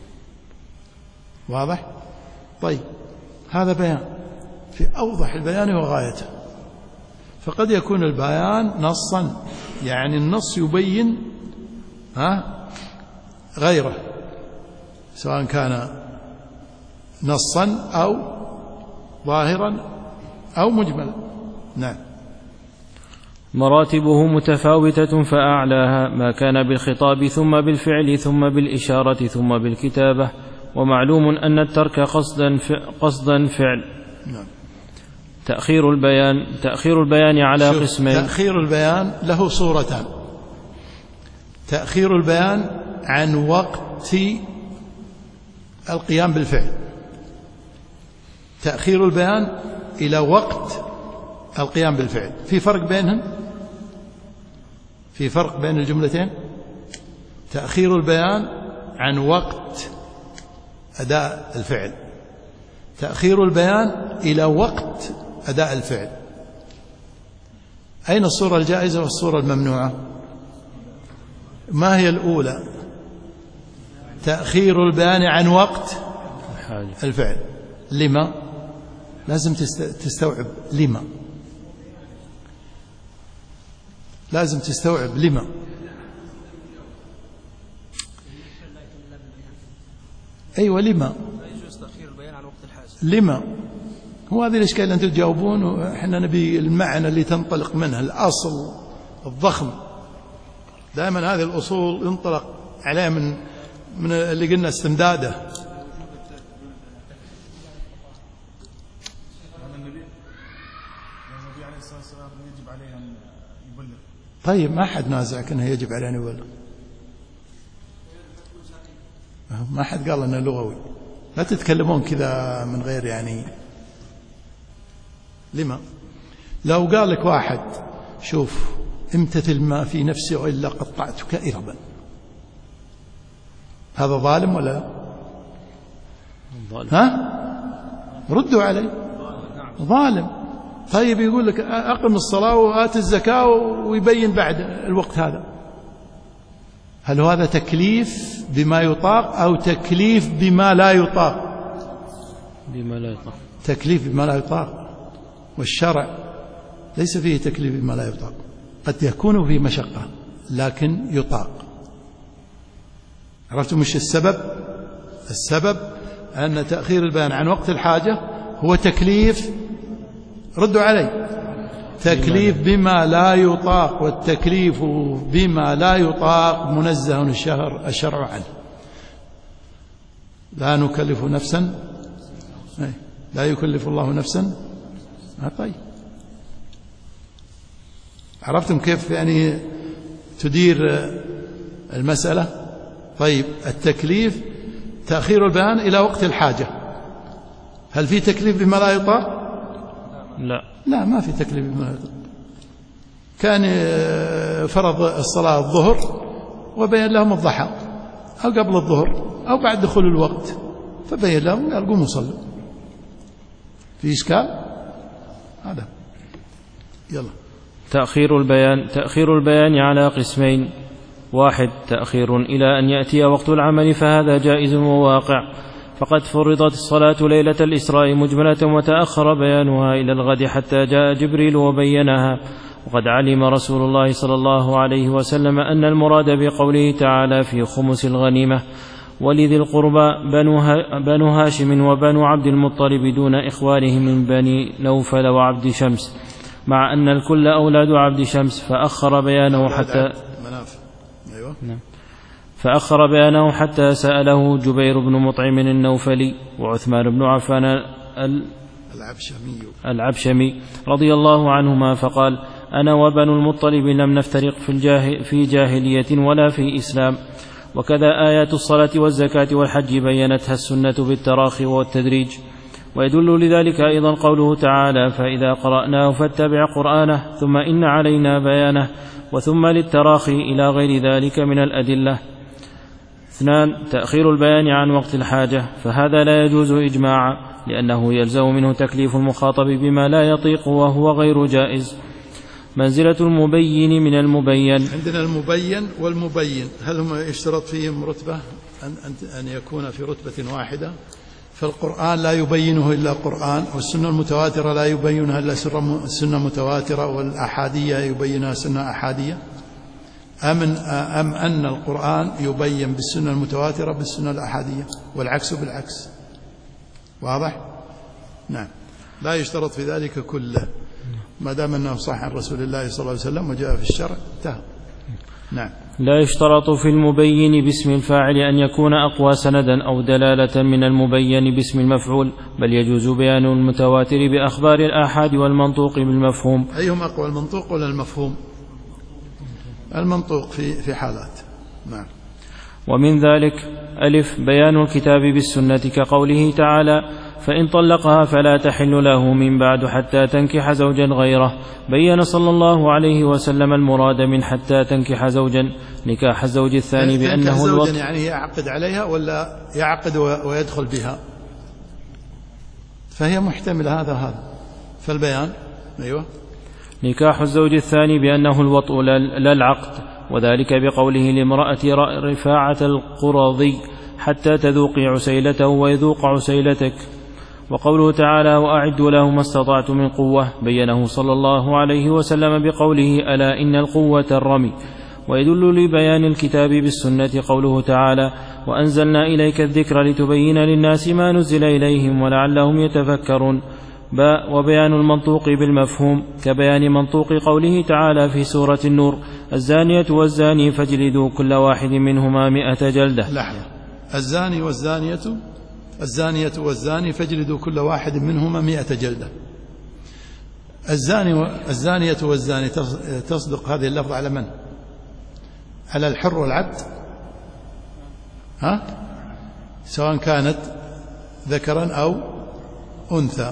واضح؟ طيب هذا بيان في أوضح البيان وغايته. فقد يكون البيان نصا، يعني النص يبين غيره، سواء كان نصا أو ظاهرا أو مجملا. نعم. مراتبه متفاوتة، فأعلاها ما كان بالخطاب ثم بالفعل ثم بالإشارة ثم بالكتابة، ومعلوم أن الترك قصدا فعل. نعم. تأخير البيان على قسمين. تأخير البيان له صورتان: تأخير البيان عن وقت القيام بالفعل، تأخير البيان إلى وقت القيام بالفعل. في فرق بينهم؟ في فرق بين الجملتين. تأخير البيان عن وقت أداء الفعل، تأخير البيان إلى وقت أداء الفعل. أين الصورة الجائزة والصورة الممنوعة؟ ما هي الأولى؟ تأخير البيان عن وقت الفعل. لما؟ لازم تستوعب لما، لازم تستوعب لما. أيوة لما؟ لما هو هذه الإشكال اللي أنتم تجاوبون، وإحنا نبي المعنى اللي تنطلق منه، الأصل الضخم. دائما هذه الأصول ينطلق عليها من اللي قلنا استمداده. طيب ما حد نازعك أنه يجب عليه أن يبلغ، ما حد قال أنه لغوي. لا تتكلمون كذا من غير يعني. لما؟ لو قال لك واحد شوف امتثل ما في نفسي وإلا قطعتك إربا، هذا ظالم ولا ظالم؟ ردوا علي. ظالم. طيب يقول لك أقم الصلاة وآت الزكاة ويبين بعد الوقت هذا، هل هذا تكليف بما يطاق أو تكليف بما لا يطاق؟ بما لا يطاق. تكليف بما لا يطاق، والشرع ليس فيه تكليف بما لا يطاق. قد يكون فيه مشقة لكن يطاق. عرفتم مش السبب؟ السبب أن تأخير البيان عن وقت الحاجة هو تكليف، ردوا علي، تكليف بما لا يطاق، والتكليف بما لا يطاق منزه الشرع عنه. لا نكلف نفسا، لا يكلف الله نفسا. طيب عرفتم كيف يعني تدير المسألة؟ طيب التكليف تأخير البيان إلى وقت الحاجة، هل في تكليف بما لا يطاق؟ لا ما في تكليف بما لا يطاق. كان فرض الصلاة الظهر وبين لهم الضحى أو قبل الظهر أو بعد دخول الوقت، فبين لهم قال قوموا صلوا. في إشكال؟ هذا يلا. تأخير البيان على قسمين: واحد تأخير إلى أن يأتي وقت العمل، فهذا جائز وواقع، فقد فرضت الصلاة ليلة الإسراء مجملة وتأخر بيانها إلى الغد حتى جاء جبريل وبينها. وقد علم رسول الله صلى الله عليه وسلم أن المراد بقوله تعالى في خمس الغنيمة ولذي القربى بنو هاشم وبنو عبد المطلب دون إخوانهم من بني نوفل وعبد شمس، مع أن الكل أولاد عبد شمس، فأخر بيانه حتى سأله جبير بن مطعم النوفلي وعثمان بن عفان العبشمي رضي الله عنهما، فقال: أنا وبنو المطلب لم نفترق في جاهلية ولا في إسلام. وكذا آيات الصلاة والزكاة والحج بينتها السنة بالتراخي والتدريج. ويدل لذلك أيضا قوله تعالى: فإذا قرأناه فاتبع قرآنه ثم إن علينا بيانه، وثم للتراخي إلى غير ذلك من الأدلة. 2. تأخير البيان عن وقت الحاجة، فهذا لا يجوز إجماعا، لأنه يلزم منه تكليف المخاطب بما لا يطيق وهو غير جائز. منزلة المبين من المبين. عندنا المبين والمبين، هل هم يشترط فيهم رتبة أن يكون في رتبة واحدة؟ فالقرآن لا يبينه إلا قرآن، والسنة المتواترة لا يبينها إلا سنة متواترة، والأحادية يبينها سنة أحادية، أم أن القرآن يبين بالسنة المتواترة بالسنة الأحادية، والعكس بالعكس؟ واضح؟ نعم، لا يشترط في ذلك كله، ما دام أنه صح عن رسول الله صلى الله عليه وسلم وجاء في الشرع انتهى. نعم. لا يشترط في المبين باسم الفاعل أن يكون أقوى سندا أو دلالة من المبين باسم المفعول، بل يجوز بيان المتواتر بأخبار الآحاد والمنطوق بالمفهوم. أيهم أقوى، المنطوق ولا المفهوم؟ المنطوق في حالات. نعم. ومن ذلك: ألف، بيان الكتاب بالسنة كقوله تعالى: فإن طلقها فلا تحل له من بعد حتى تنكح زوجا غيره. بين صلى الله عليه وسلم المراد من حتى تنكح زوجا نكاح الزوج الثاني بأنه الوطء، يعني يعقد عليها ولا يعقد ويدخل بها، فهي محتمل هذا. فالبيان أيوة، نكاح الزوج الثاني بأنه الوطء لا العقد، وذلك بقوله لامرأة رفاعة القرظي: حتى تذوقي عسيلته ويذوق عسيلتك. وقوله تعالى: وأعدوا له ما استطعت من قوة، بينه صلى الله عليه وسلم بقوله: ألا إن القوة الرمي. ويدل لبيان الكتاب بالسنة قوله تعالى: وأنزلنا إليك الذكر لتبين للناس ما نزل إليهم ولعلهم يتفكرون. وبيان المنطوق بالمفهوم كبيان منطوق قوله تعالى في سورة النور: الزانية والزاني فاجلدوا كل واحد منهما 100 جلدة. لحظة، الزانية والزاني فاجلدوا كل واحد منهما 100 جلدة. الزانية والزاني تصدق هذه اللفظة على من؟ على الحر والعبد، سواء كانت ذكرا أو أنثى.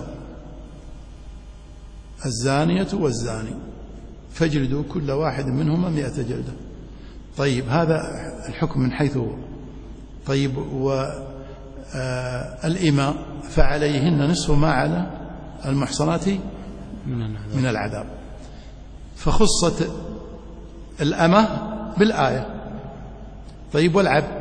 الزانية والزاني فاجلدوا كل واحد منهما 100 جلدة. طيب، هذا الحكم من حيث هو. طيب، والإماء فعليهن نصف ما على المحصنات من العذاب، فخصت الأمة بالآية. طيب، والعبد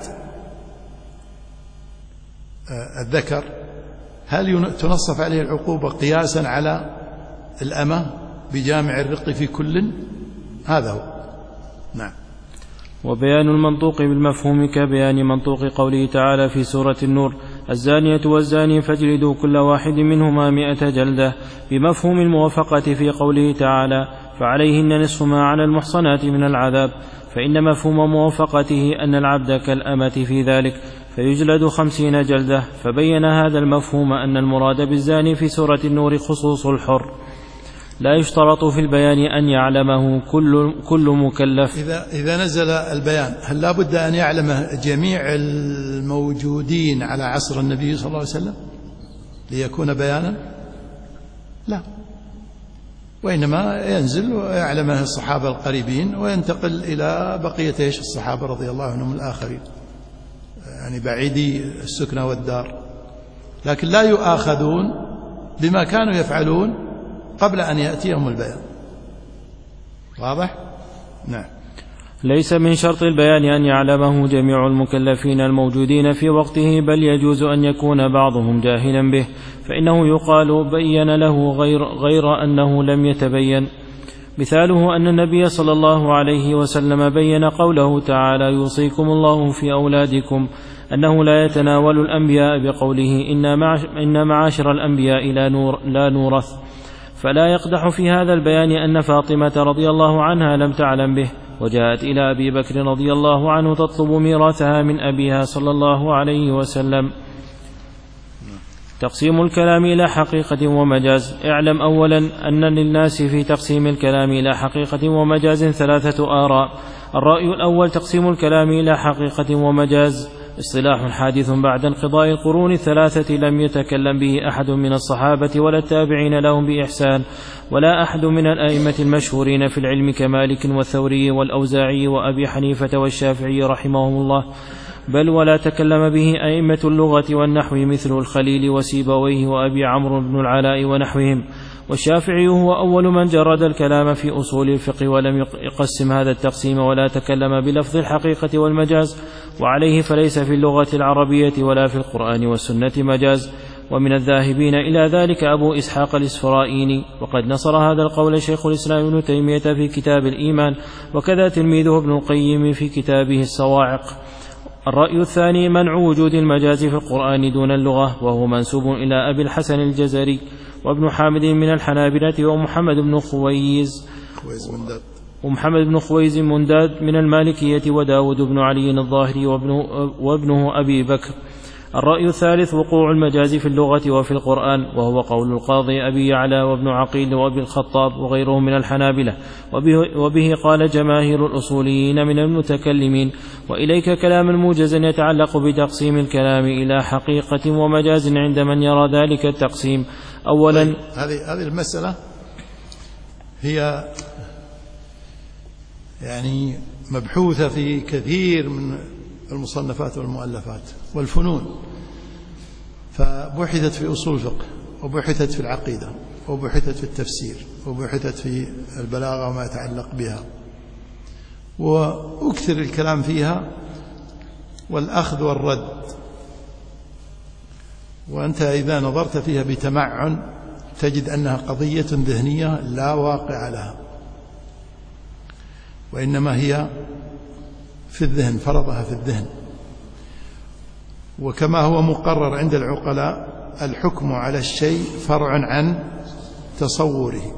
الذكر هل تنصف عليه العقوبة قياسا على الأمة بجامع الرق في كل؟ هذا هو. نعم. وبيان المنطوق بالمفهوم كبيان منطوق قوله تعالى في سورة النور: الزانية والزاني فاجلدوا كل واحد منهما 100 جلدة، بمفهوم الموافقة في قوله تعالى: فعليهن نصف ما على المحصنات من العذاب، فإن مفهوم موافقته أن العبد كالأمة في ذلك، فيجلد 50 جلدة. فبين هذا المفهوم أن المراد بالزاني في سورة النور خصوص الحر. لا يشترط في البيان أن يعلمه كل مكلف. إذا نزل البيان هل لا بد أن يعلمه جميع الموجودين على عصر النبي صلى الله عليه وسلم ليكون بيانا؟ لا، وإنما ينزل ويعلمه الصحابة القريبين وينتقل إلى بقية الصحابة رضي الله عنهم الآخرين، يعني بعيدي السكنة والدار، لكن لا يؤاخذون بما كانوا يفعلون قبل أن يأتيهم البيان. واضح؟ نعم. ليس من شرط البيان أن يعلمه جميع المكلفين الموجودين في وقته، بل يجوز أن يكون بعضهم جاهلا به، فإنه يقال بين له غير أنه لم يتبين. مثاله أن النبي صلى الله عليه وسلم بين قوله تعالى: يوصيكم الله في أولادكم، أنه لا يتناول الأنبياء بقوله: إن معاشر الأنبياء لا نورث. فلا يقدح في هذا البيان أن فاطمة رضي الله عنها لم تعلم به، وجاءت إلى أبي بكر رضي الله عنه تطلب ميراثها من أبيها صلى الله عليه وسلم. تقسيم الكلام إلى حقيقة ومجاز. اعلم أولا أن للناس في تقسيم الكلام إلى حقيقة ومجاز 3 آراء. الرأي الأول: تقسيم الكلام إلى حقيقة ومجاز اصطلاح حادث بعد انقضاء القرون الثلاثة لم يتكلم به أحد من الصحابة ولا التابعين لهم بإحسان ولا أحد من الأئمة المشهورين في العلم كمالك والثوري والأوزاعي وأبي حنيفة والشافعي رحمهم الله، بل ولا تكلم به أئمة اللغة والنحو مثل الخليل وسيبويه وأبي عمرو بن العلاء ونحوهم. والشافعي هو أول من جرد الكلام في أصول الفقه ولم يقسم هذا التقسيم ولا تكلم بلفظ الحقيقة والمجاز، وعليه فليس في اللغة العربية ولا في القرآن والسنة مجاز. ومن الذاهبين إلى ذلك أبو إسحاق الإسفرائيني، وقد نصر هذا القول شيخ الإسلام ابن تيمية في كتاب الإيمان، وكذا تلميذه ابن القيم في كتابه الصواعق. الرأي الثاني منع وجود المجاز في القرآن دون اللغة، وهو منسوب إلى أبي الحسن الجزري وابن حامد من الحنابلة ومحمد بن خويز منداد من المالكية وداود بن علي الظاهري وابنه أبي بكر. الرأي الثالث وقوع المجاز في اللغة وفي القرآن، وهو قول القاضي أبي يعلى وابن عقيل وابي الخطاب وغيرهم من الحنابلة، وبه قال جماهير الأصوليين من المتكلمين. وإليك كلاما موجزا يتعلق بتقسيم الكلام إلى حقيقة ومجاز عند من يرى ذلك التقسيم. أولا هذه المسألة هي يعني مبحوثة في كثير من المصنفات والمؤلفات والفنون، فبحثت في أصول الفقه وبحثت في العقيدة وبحثت في التفسير وبحثت في البلاغة وما يتعلق بها، وأكثر الكلام فيها والأخذ والرد. وأنت إذا نظرت فيها بتمعن تجد أنها قضية ذهنية لا واقع لها، وإنما هي في الذهن، فرضها في الذهن. وكما هو مقرر عند العقلاء الحكم على الشيء فرع عن تصوره.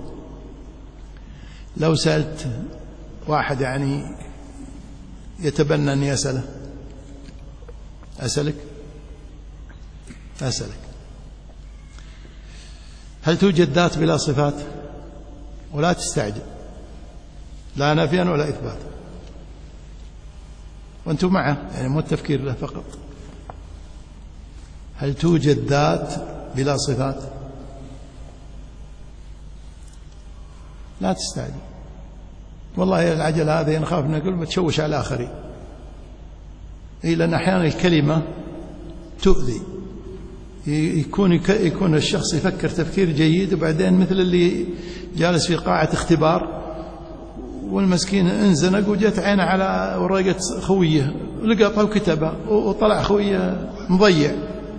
لو سألت واحد يعني يتبنى أن يسأله، أسألك هل توجد ذات بلا صفات؟ ولا تستعجل، لا نفيا ولا إثباتا، وأنتم معه يعني مو التفكير له فقط. هل توجد ذات بلا صفات؟ لا تستعجل، والله العجلة هذه نخاف نقول بتشوش على الآخرين، لأن أحيانا الكلمة تؤذي. يكون الشخص يفكر تفكير جيد، وبعدين مثل اللي جالس في قاعة اختبار والمسكين انزنق وجت عينه على ورقة خويه لقطها وكتبها وطلع خويه مضيع.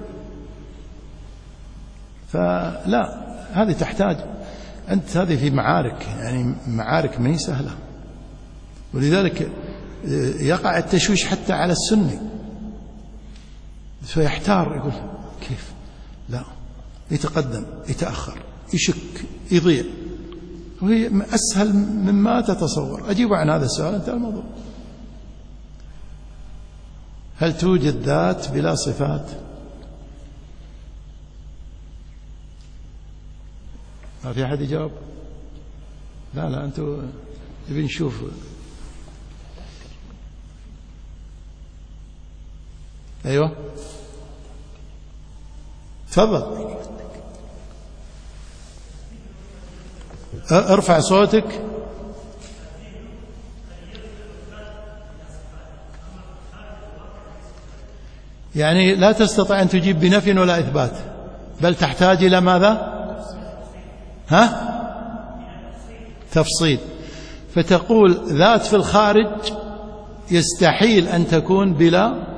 فلا، هذه تحتاج أنت، هذه في معارك، يعني معارك ما هي سهلة، ولذلك يقع التشويش حتى على السني، فيحتار يقول كيف، لا، يتقدم يتأخر يشك يضيع، وهي أسهل مما تتصور. أجيب عن هذا السؤال انتهى الموضوع. هل توجد ذات بلا صفات؟ ما في أحد يجاوب؟ لا أنتوا نبي نشوف. أيوة تفضل، ارفع صوتك. يعني لا تستطيع أن تجيب بنفي ولا إثبات، بل تحتاج إلى ماذا؟ تفصيل. فتقول ذات في الخارج يستحيل أن تكون بلا،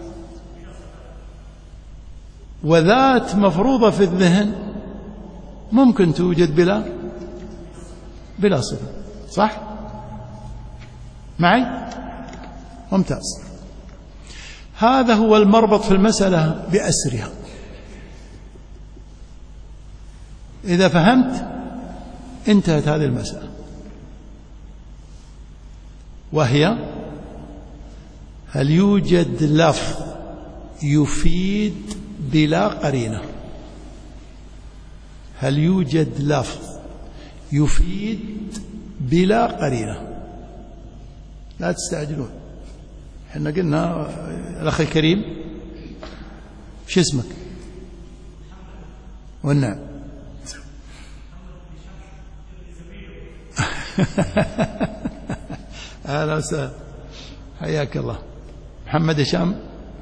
وذات مفروضة في الذهن ممكن توجد بلا صفة. صح معي؟ ممتاز. هذا هو المربط في المسألة بأسرها. إذا فهمت انتهت هذه المسألة، وهي هل يوجد لفظ يفيد بلا قرينة؟ هل يوجد لفظ يفيد بلا قرينة؟ لا تستعجلون، احنا قلنا الأخ الكريم وش اسمك؟ والنعم. أهلا وسهلا، حياك الله. محمد هشام.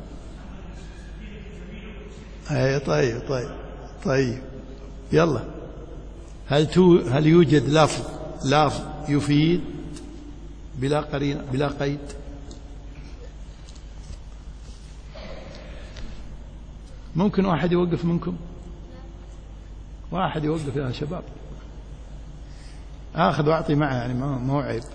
أي طيب يلا. هل يوجد لفظ يفيد بلا قرينة بلا قيد؟ ممكن واحد يوقف منكم؟ واحد يوقف يا شباب، آخذ وأعطي معه يعني ما هو عيب.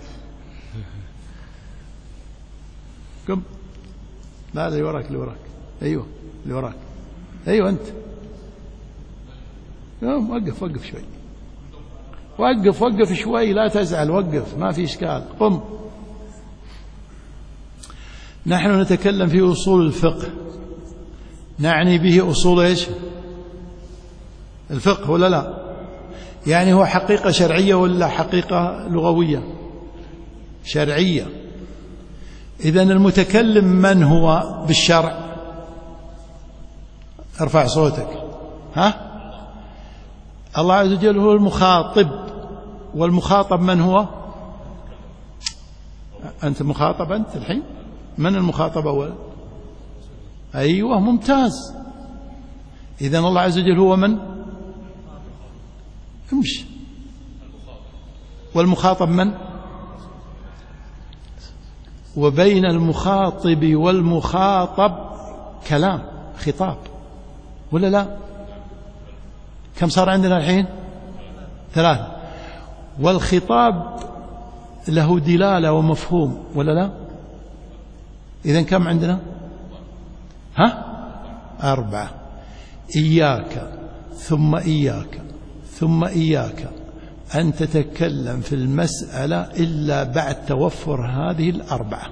قم. لا اللي وراك أيوه اللي وراك، أيوه أنت. وقف شوي، وقف شوي، لا تزعل، وقف ما في إشكال، قم. نحن نتكلم في أصول الفقه، نعني به أصول إيش؟ الفقه ولا لا؟ يعني هو حقيقة شرعية ولا حقيقة لغوية؟ شرعية. إذن المتكلم من هو بالشرع؟ ارفع صوتك. ها؟ الله عز وجل هو المخاطب، والمخاطب من هو؟ أنت مخاطب أنت الحين؟ من المخاطب أولا؟ أيوة ممتاز. إذن الله عز وجل هو من؟ امشي. والمخاطب من؟ وبين المخاطب والمخاطب كلام، خطاب ولا لا؟ كم صار عندنا الحين؟ 3. والخطاب له دلالة ومفهوم ولا لا؟ إذن كم عندنا؟ 4. إياك ثم إياك ثم إياك أن تتكلم في المسألة إلا بعد توفر هذه 4.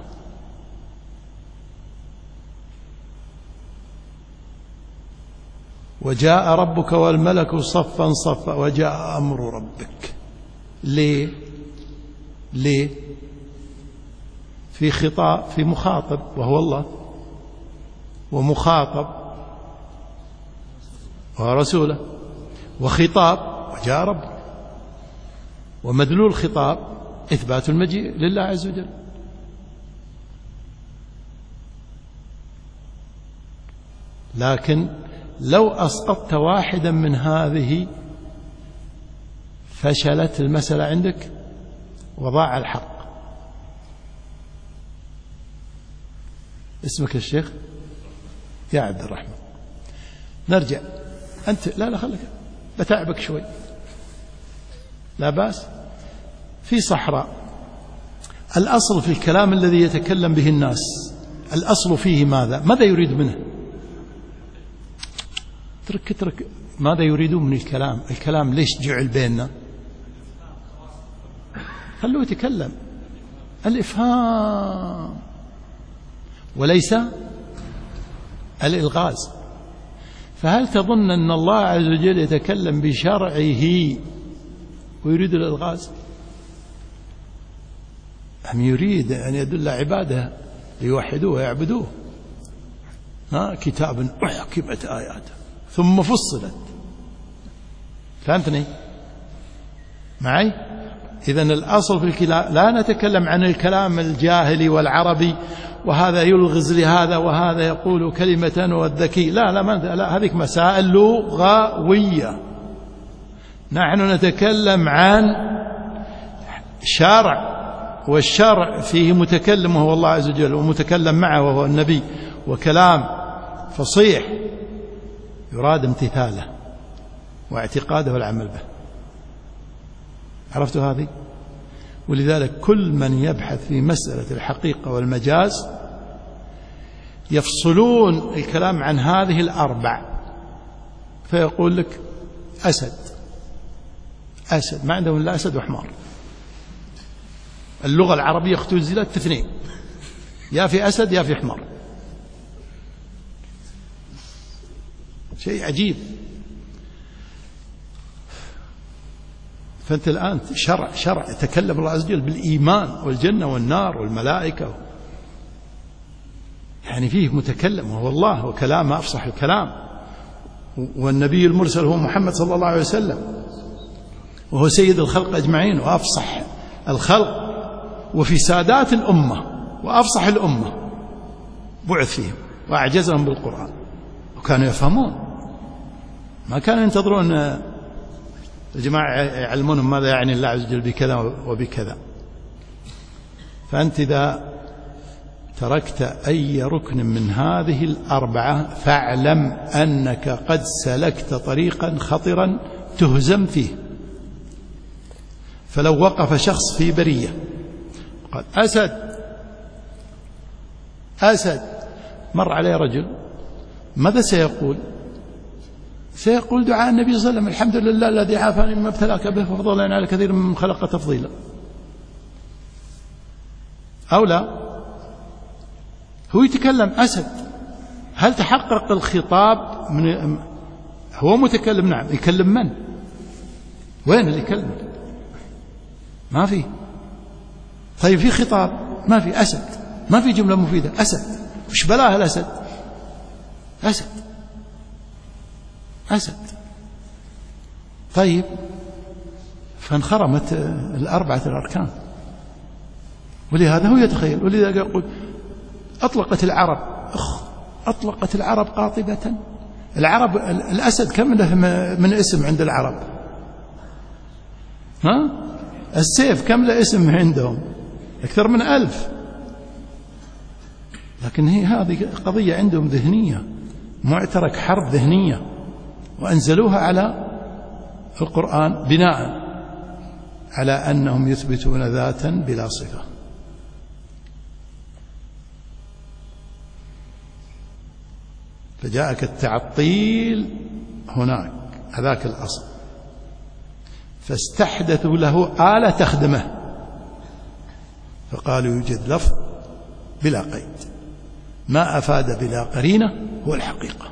وجاء ربك والملك صفا صفا وجاء أمر ربك. ليه؟ في خطاب، في مخاطب وهو الله، ومخاطب وهو رسوله، وخطاب وجاء ربك، ومدلول الخطاب إثبات المجيء لله عز وجل. لكن لو أسقطت واحدا من هذه فشلت المسألة عندك وضاع الحق. اسمك الشيخ؟ يا عبد الرحمن. نرجع. أنت لا خلك بتعبك شوي، لا بأس. في صحراء، الأصل في الكلام الذي يتكلم به الناس، الأصل فيه ماذا يريد منه؟ اترك ماذا يريدون من الكلام ليش جعل بيننا؟ خلوه يتكلم، الإفهام وليس الإلغاز. فهل تظن أن الله عز وجل يتكلم بشرعه ويريد الإلغاز؟ أم يريد أن يدل عباده ليوحدوه ويعبدوه؟ كتاب أحكمت آياته ثم فصلت. فهمتني معي؟ إذن الأصل في الكلام لا نتكلم عن الكلام الجاهلي والعربي، وهذا يلغز لهذا وهذا يقول كلمة والذكي، لا هذه مسائل لغوية. نحن نتكلم عن شرع، والشرع فيه متكلم وهو الله عز وجل، ومتكلم معه وهو النبي، وكلام فصيح يراد امتثاله واعتقاده والعمل به. عرفتوا هذه؟ ولذلك كل من يبحث في مسألة الحقيقة والمجاز يفصلون الكلام عن هذه 4، فيقول لك أسد، ما عندهم إلا أسد وحمار. اللغة العربية اختزلت 2، يا في أسد يا في حمار. شيء عجيب. فأنت الآن شرع يتكلم الله عز وجل بالإيمان والجنة والنار والملائكة، يعني فيه متكلم وهو الله، وكلام ما أفصح الكلام، والنبي المرسل هو محمد صلى الله عليه وسلم، وهو سيد الخلق أجمعين وأفصح الخلق، وفي سادات الأمة وأفصح الأمة بعث فيهم وأعجزهم بالقرآن، وكانوا يفهمون، ما كانوا ينتظرون الجماعة يعلمونهم ماذا يعني الله عز وجل بكذا وبكذا. فأنت إذا تركت أي ركن من هذه الأربعة فاعلم أنك قد سلكت طريقا خطرا تهزم فيه. فلو وقف شخص في برية قال أسد أسد، مر عليه رجل، ماذا سيقول؟ سيقول دعاء النبي صلى الله عليه وسلم: الحمد لله الذي عافاني مما ابتلاك به وفضلنا على كثير ممن خلق تفضيلا. أو لا، هو يتكلم أسد، هل تحقق الخطاب من هو متكلم؟ نعم. يكلم من؟ وين اللي يكلم؟ ما في. طيب في خطاب؟ ما في. أسد، ما في جملة مفيدة. أسد، وش بلاه الأسد؟ أسد أسد. طيب، فانخرمت الأربعة الأركان، ولهذا هو يتخيل، ولذا يقول أطلقت العرب قاطبة. العرب الأسد كم له من اسم عند العرب؟ ها؟ السيف كم له اسم عندهم؟ أكثر من 1000. لكن هذه قضية عندهم ذهنية، معترك حرب ذهنية، وأنزلوها على القرآن بناء على أنهم يثبتون ذاتا بلا صفة. فجاءك التعطيل هناك، هذاك الأصل، فاستحدثوا له آلة تخدمه، فقالوا يوجد لفظ بلا قيد، ما أفاد بلا قرينة هو الحقيقة،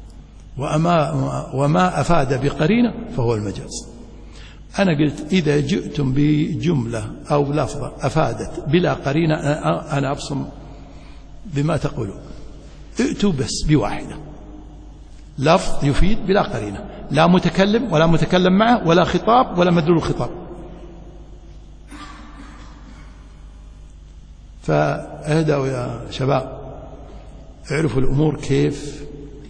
وما أفاد بقرينة فهو المجاز. أنا قلت إذا جئتم بجملة أو لفظة أفادت بلا قرينة أنا أبصم بما تقولون، ائتوا بس بواحدة، لفظ يفيد بلا قرينة، لا متكلم ولا متكلم معه ولا خطاب ولا مدلول الخطاب. فاهدأوا يا شباب، اعرفوا الأمور كيف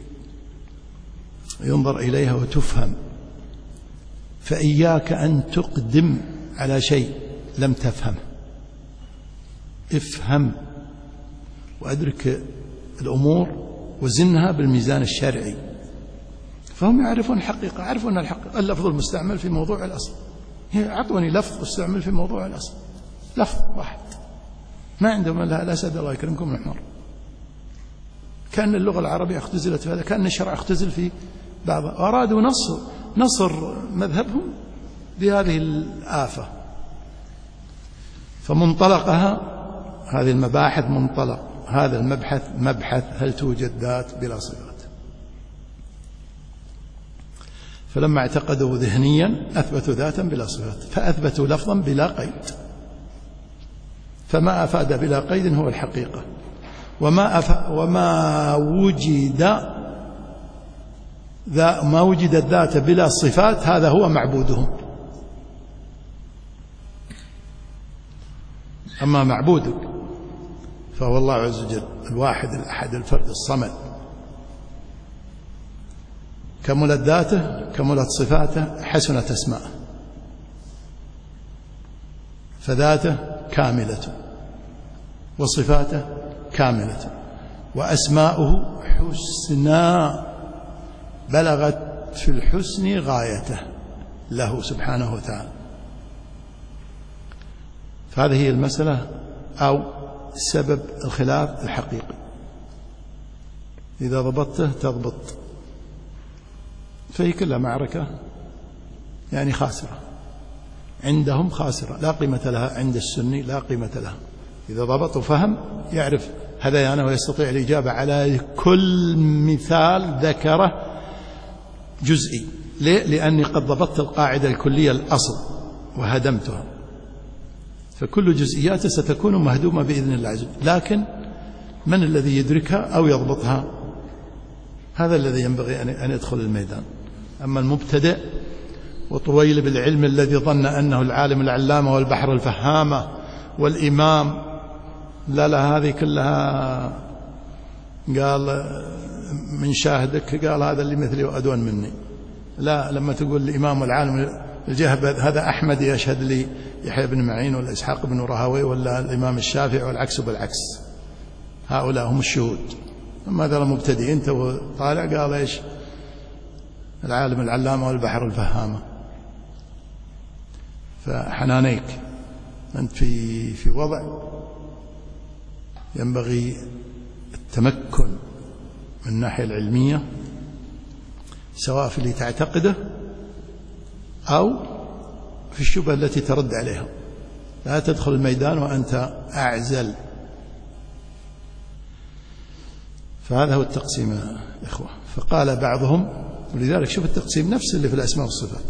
ينظر إليها وتفهم. فإياك أن تقدم على شيء لم تفهمه، افهم وأدرك الأمور وزنها بالميزان الشرعي. فهم يعرفون الحقيقة، يعرفون الحق. اللفظ المستعمل في موضوع الأصل، أعطوني لفظ استعمل في موضوع الأصل، لفظ واحد، ما عندهم إلا الأسد الله يكرمكم الحمر. كأن اللغة العربية اختزلت في هذا، كأن الشرع اختزل في بعضها، أرادوا نصر مذهبهم بهذه الآفة. فمنطلقها هذه المباحث، منطلق هذا المبحث مبحث هل توجد ذات بلا صفات. فلما اعتقدوا ذهنيا أثبتوا ذاتا بلا صفات، فأثبتوا لفظا بلا قيد، فما أفاد بلا قيد هو الحقيقة، وما وجد الذات بلا صفات هذا هو معبودهم. أما معبودك فهو الله عز وجل الواحد الأحد الفرد الصمد، كملت ذاته كملت صفاته حسنت أسماءه، فذاته كاملة وصفاته كاملة وأسماؤه حسنى بلغت في الحسن غايته له سبحانه وتعالى. فهذه هي المسألة أو سبب الخلاف الحقيقي. إذا ضبطته تضبط، فهي كلها معركة يعني خاسرة، عندهم خاسرة لا قيمة لها، عند السني لا قيمة لها. إذا ضبط وفهم يعرف هذيانه ويستطيع الإجابة على كل مثال ذكره جزئي. ليه؟ لأني قد ضبطت القاعدة الكلية الأصل وهدمتها، فكل جزئياته ستكون مهدومة بإذن الله عز وجل. لكن من الذي يدركها أو يضبطها؟ هذا الذي ينبغي أن يدخل الميدان. أما المبتدئ وطويل بالعلم الذي ظن أنه العالم العلامة والبحر الفهامة والإمام، لا هذه كلها قال من شاهدك، قال هذا اللي مثلي وأدون مني. لا، لما تقول الإمام والعالم الجهبذ هذا أحمد يشهد لي يحيى بن معين ولا إسحاق بن راهويه ولا الإمام الشافعي والعكس بالعكس، هؤلاء هم الشهود. أما هذا المبتدئ أنت وطالع قال إيش؟ العالم العلامة والبحر الفهامة. فحنانيك أنت في وضع ينبغي التمكن من الناحية العلمية، سواء في اللي تعتقده أو في الشبهة التي ترد عليها. لا تدخل الميدان وأنت أعزل. فهذا هو التقسيم يا إخوة. فقال بعضهم، ولذلك شوف التقسيم نفس اللي في الأسماء والصفات،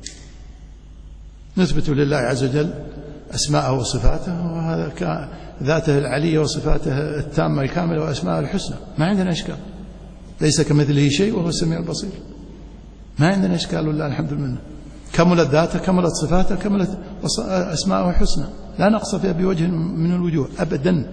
نثبت لله عز وجل أسماءه وصفاته، وهذا ذاته العلية وصفاته التامة الكاملة وأسماءه الحسنى، ما عندنا إشكال. ليس كمثله شيء وهو السميع البصير، ما عندنا إشكال والله الحمد لله. كملت ذاته، كملت صفاته، كملت أسماءه الحسنى، لا نقص فيها بوجه من الوجوه أبدا.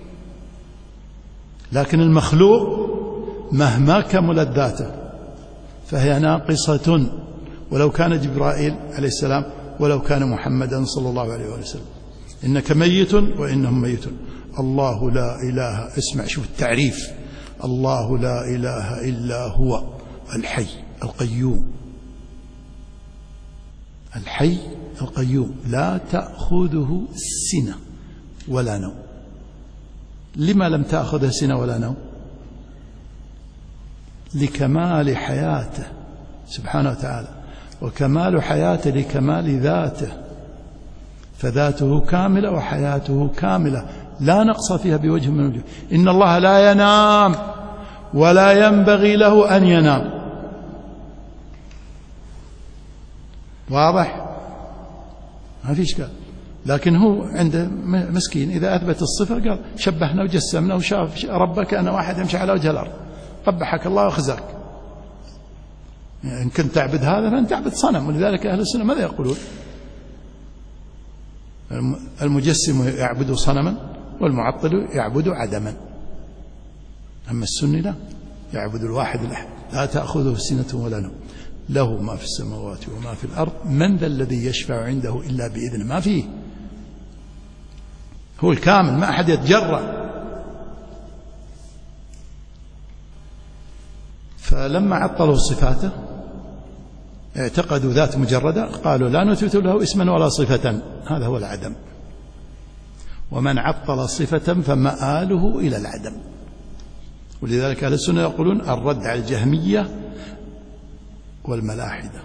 لكن المخلوق مهما كملت ذاته فهي ناقصة، ولو كان جبرائيل عليه السلام، ولو كان محمدا صلى الله عليه وسلم. إنك ميت وإنهم ميتون. الله لا إله، اسمع شوف التعريف، الله لا إله إلا هو الحي القيوم. الحي القيوم لا تأخذه سنة ولا نوم. لما لم تأخذه سنة ولا نوم؟ لكمال حياته سبحانه وتعالى، وكمال حياته لكمال ذاته، فذاته كاملة وحياته كاملة لا نقص فيها بوجه من الوجوه. إن الله لا ينام ولا ينبغي له أن ينام. واضح؟ ما في إشكال. لكن هو عنده مسكين إذا أثبت الصفة قال شبهنا وجسمنا وشاف ربك أنا واحد يمشي على وجه الأرض، قبحك الله وخزاك. يعني إن كنت تعبد هذا فأنت تعبد صنم. ولذلك أهل السنة ماذا يقولون؟ المجسم يعبد صنما والمعطل يعبد عدما. أما السني لا، يعبد الواحد الأحد، لا تأخذه سنة ولا نوم، له ما في السماوات وما في الأرض، من ذا الذي يشفع عنده إلا بإذنه. ما فيه، هو الكامل، ما أحد يتجرأ. فلما عطلوا صفاته اعتقدوا ذات مجردة، قالوا لا نثبت له اسما ولا صفة، هذا هو العدم. ومن عطل صفة فمآله إلى العدم. ولذلك أهل السنة يقولون الرد على الجهمية والملاحدة.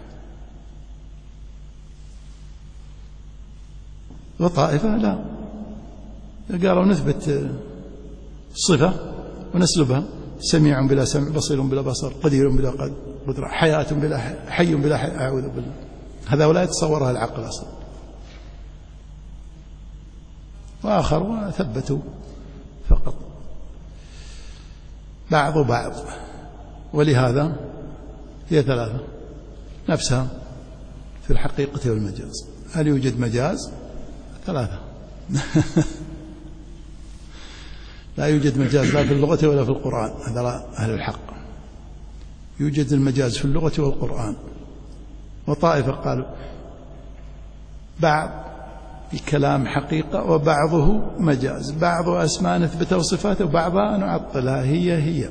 وطائفة لا، قالوا نثبت صفة ونسلبها، سميع بلا سمع، بصير بلا بصر، قدير بلا قدرة، حياة بلا حي بلا حي. أعوذ بالله، هذا ولا يتصورها العقل أصلا. وآخر وثبتوا فقط بعض. ولهذا هي ثلاثة نفسها في الحقيقة والمجاز. هل يوجد مجاز؟ ثلاثة. لا يوجد مجاز لا في اللغة ولا في القرآن، هذا أهل الحق. يوجد المجاز في اللغة والقرآن. وطائفة قالوا بعض الكلام حقيقة وبعضه مجاز، بعض أسماء نثبتها وصفاته وبعضها نعطلها. هي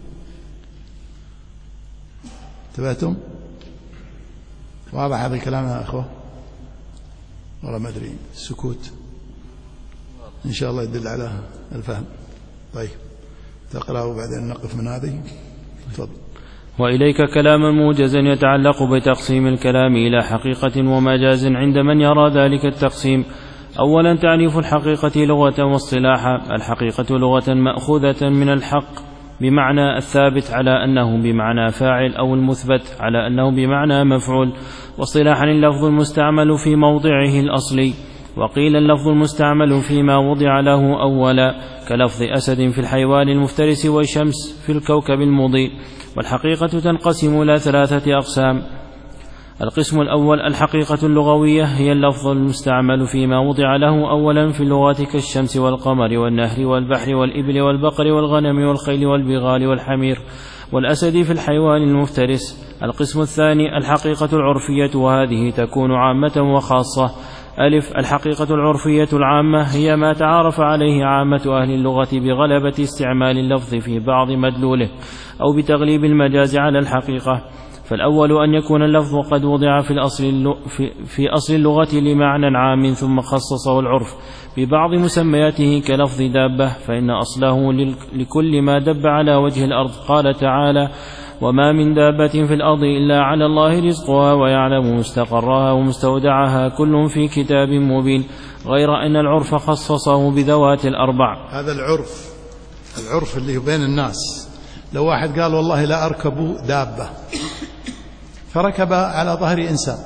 انتبهتم؟ واضح هذا الكلام يا أخوة؟ والله ما أدري، السكوت إن شاء الله يدل على الفهم. طيب تقرأه وبعدين نقف من هذه. تفضل. وإليك كلاما موجزا يتعلق بتقسيم الكلام إلى حقيقة ومجاز عند من يرى ذلك التقسيم. أولا تعريف الحقيقة لغة واصطلاحا. الحقيقة لغة مأخوذة من الحق بمعنى الثابت على أنه بمعنى فاعل، أو المثبت على أنه بمعنى مفعول. واصطلاحا اللفظ المستعمل في موضعه الأصلي. وقيل اللفظ المستعمل فيما وضع له أولا كلفظ أسد في الحيوان المفترس والشمس في الكوكب المضيء. والحقيقة تنقسم إلى 3 أقسام. القسم الأول الحقيقة اللغوية، هي اللفظ المستعمل فيما وضع له أولا في اللغات كالشمس والقمر والنهر والبحر والإبل والبقر والغنم والخيل والبغال والحمير والأسد في الحيوان المفترس. القسم الثاني الحقيقة العرفية، وهذه تكون عامة وخاصة. الحقيقة العرفية العامة هي ما تعارف عليه عامة أهل اللغة بغلبة استعمال اللفظ في بعض مدلوله أو بتغليب المجاز على الحقيقة. فالأول أن يكون اللفظ قد وضع في أصل اللغة لمعنى عام ثم خصصه العرف ببعض مسمياته كلفظ دابة، فإن أصله لكل ما دب على وجه الأرض. قال تعالى: وما من دابة في الأرض إلا على الله رزقها ويعلم مستقرها ومستودعها كل في كتاب مبين، غير أن العرف خصصه بذوات الأربع. هذا العرف اللي بين الناس. لو واحد قال والله لا أركب دابة، فركب على ظهر إنسان،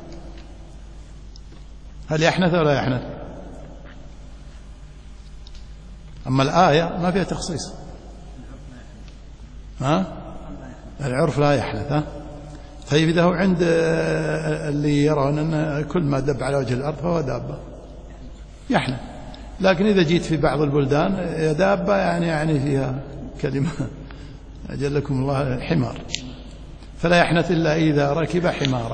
هل يحنث ولا يحنث؟ أما الآية ما فيها تخصيص، العرف لا يحنث. طيب إذا هو عند اللي يرون أن كل ما دب على وجه الأرض فهو دابة يحنث. لكن إذا جيت في بعض البلدان دابة يعني فيها كلمة أجلكم الله حمار، فلا يحنث إلا إذا ركب حمارا.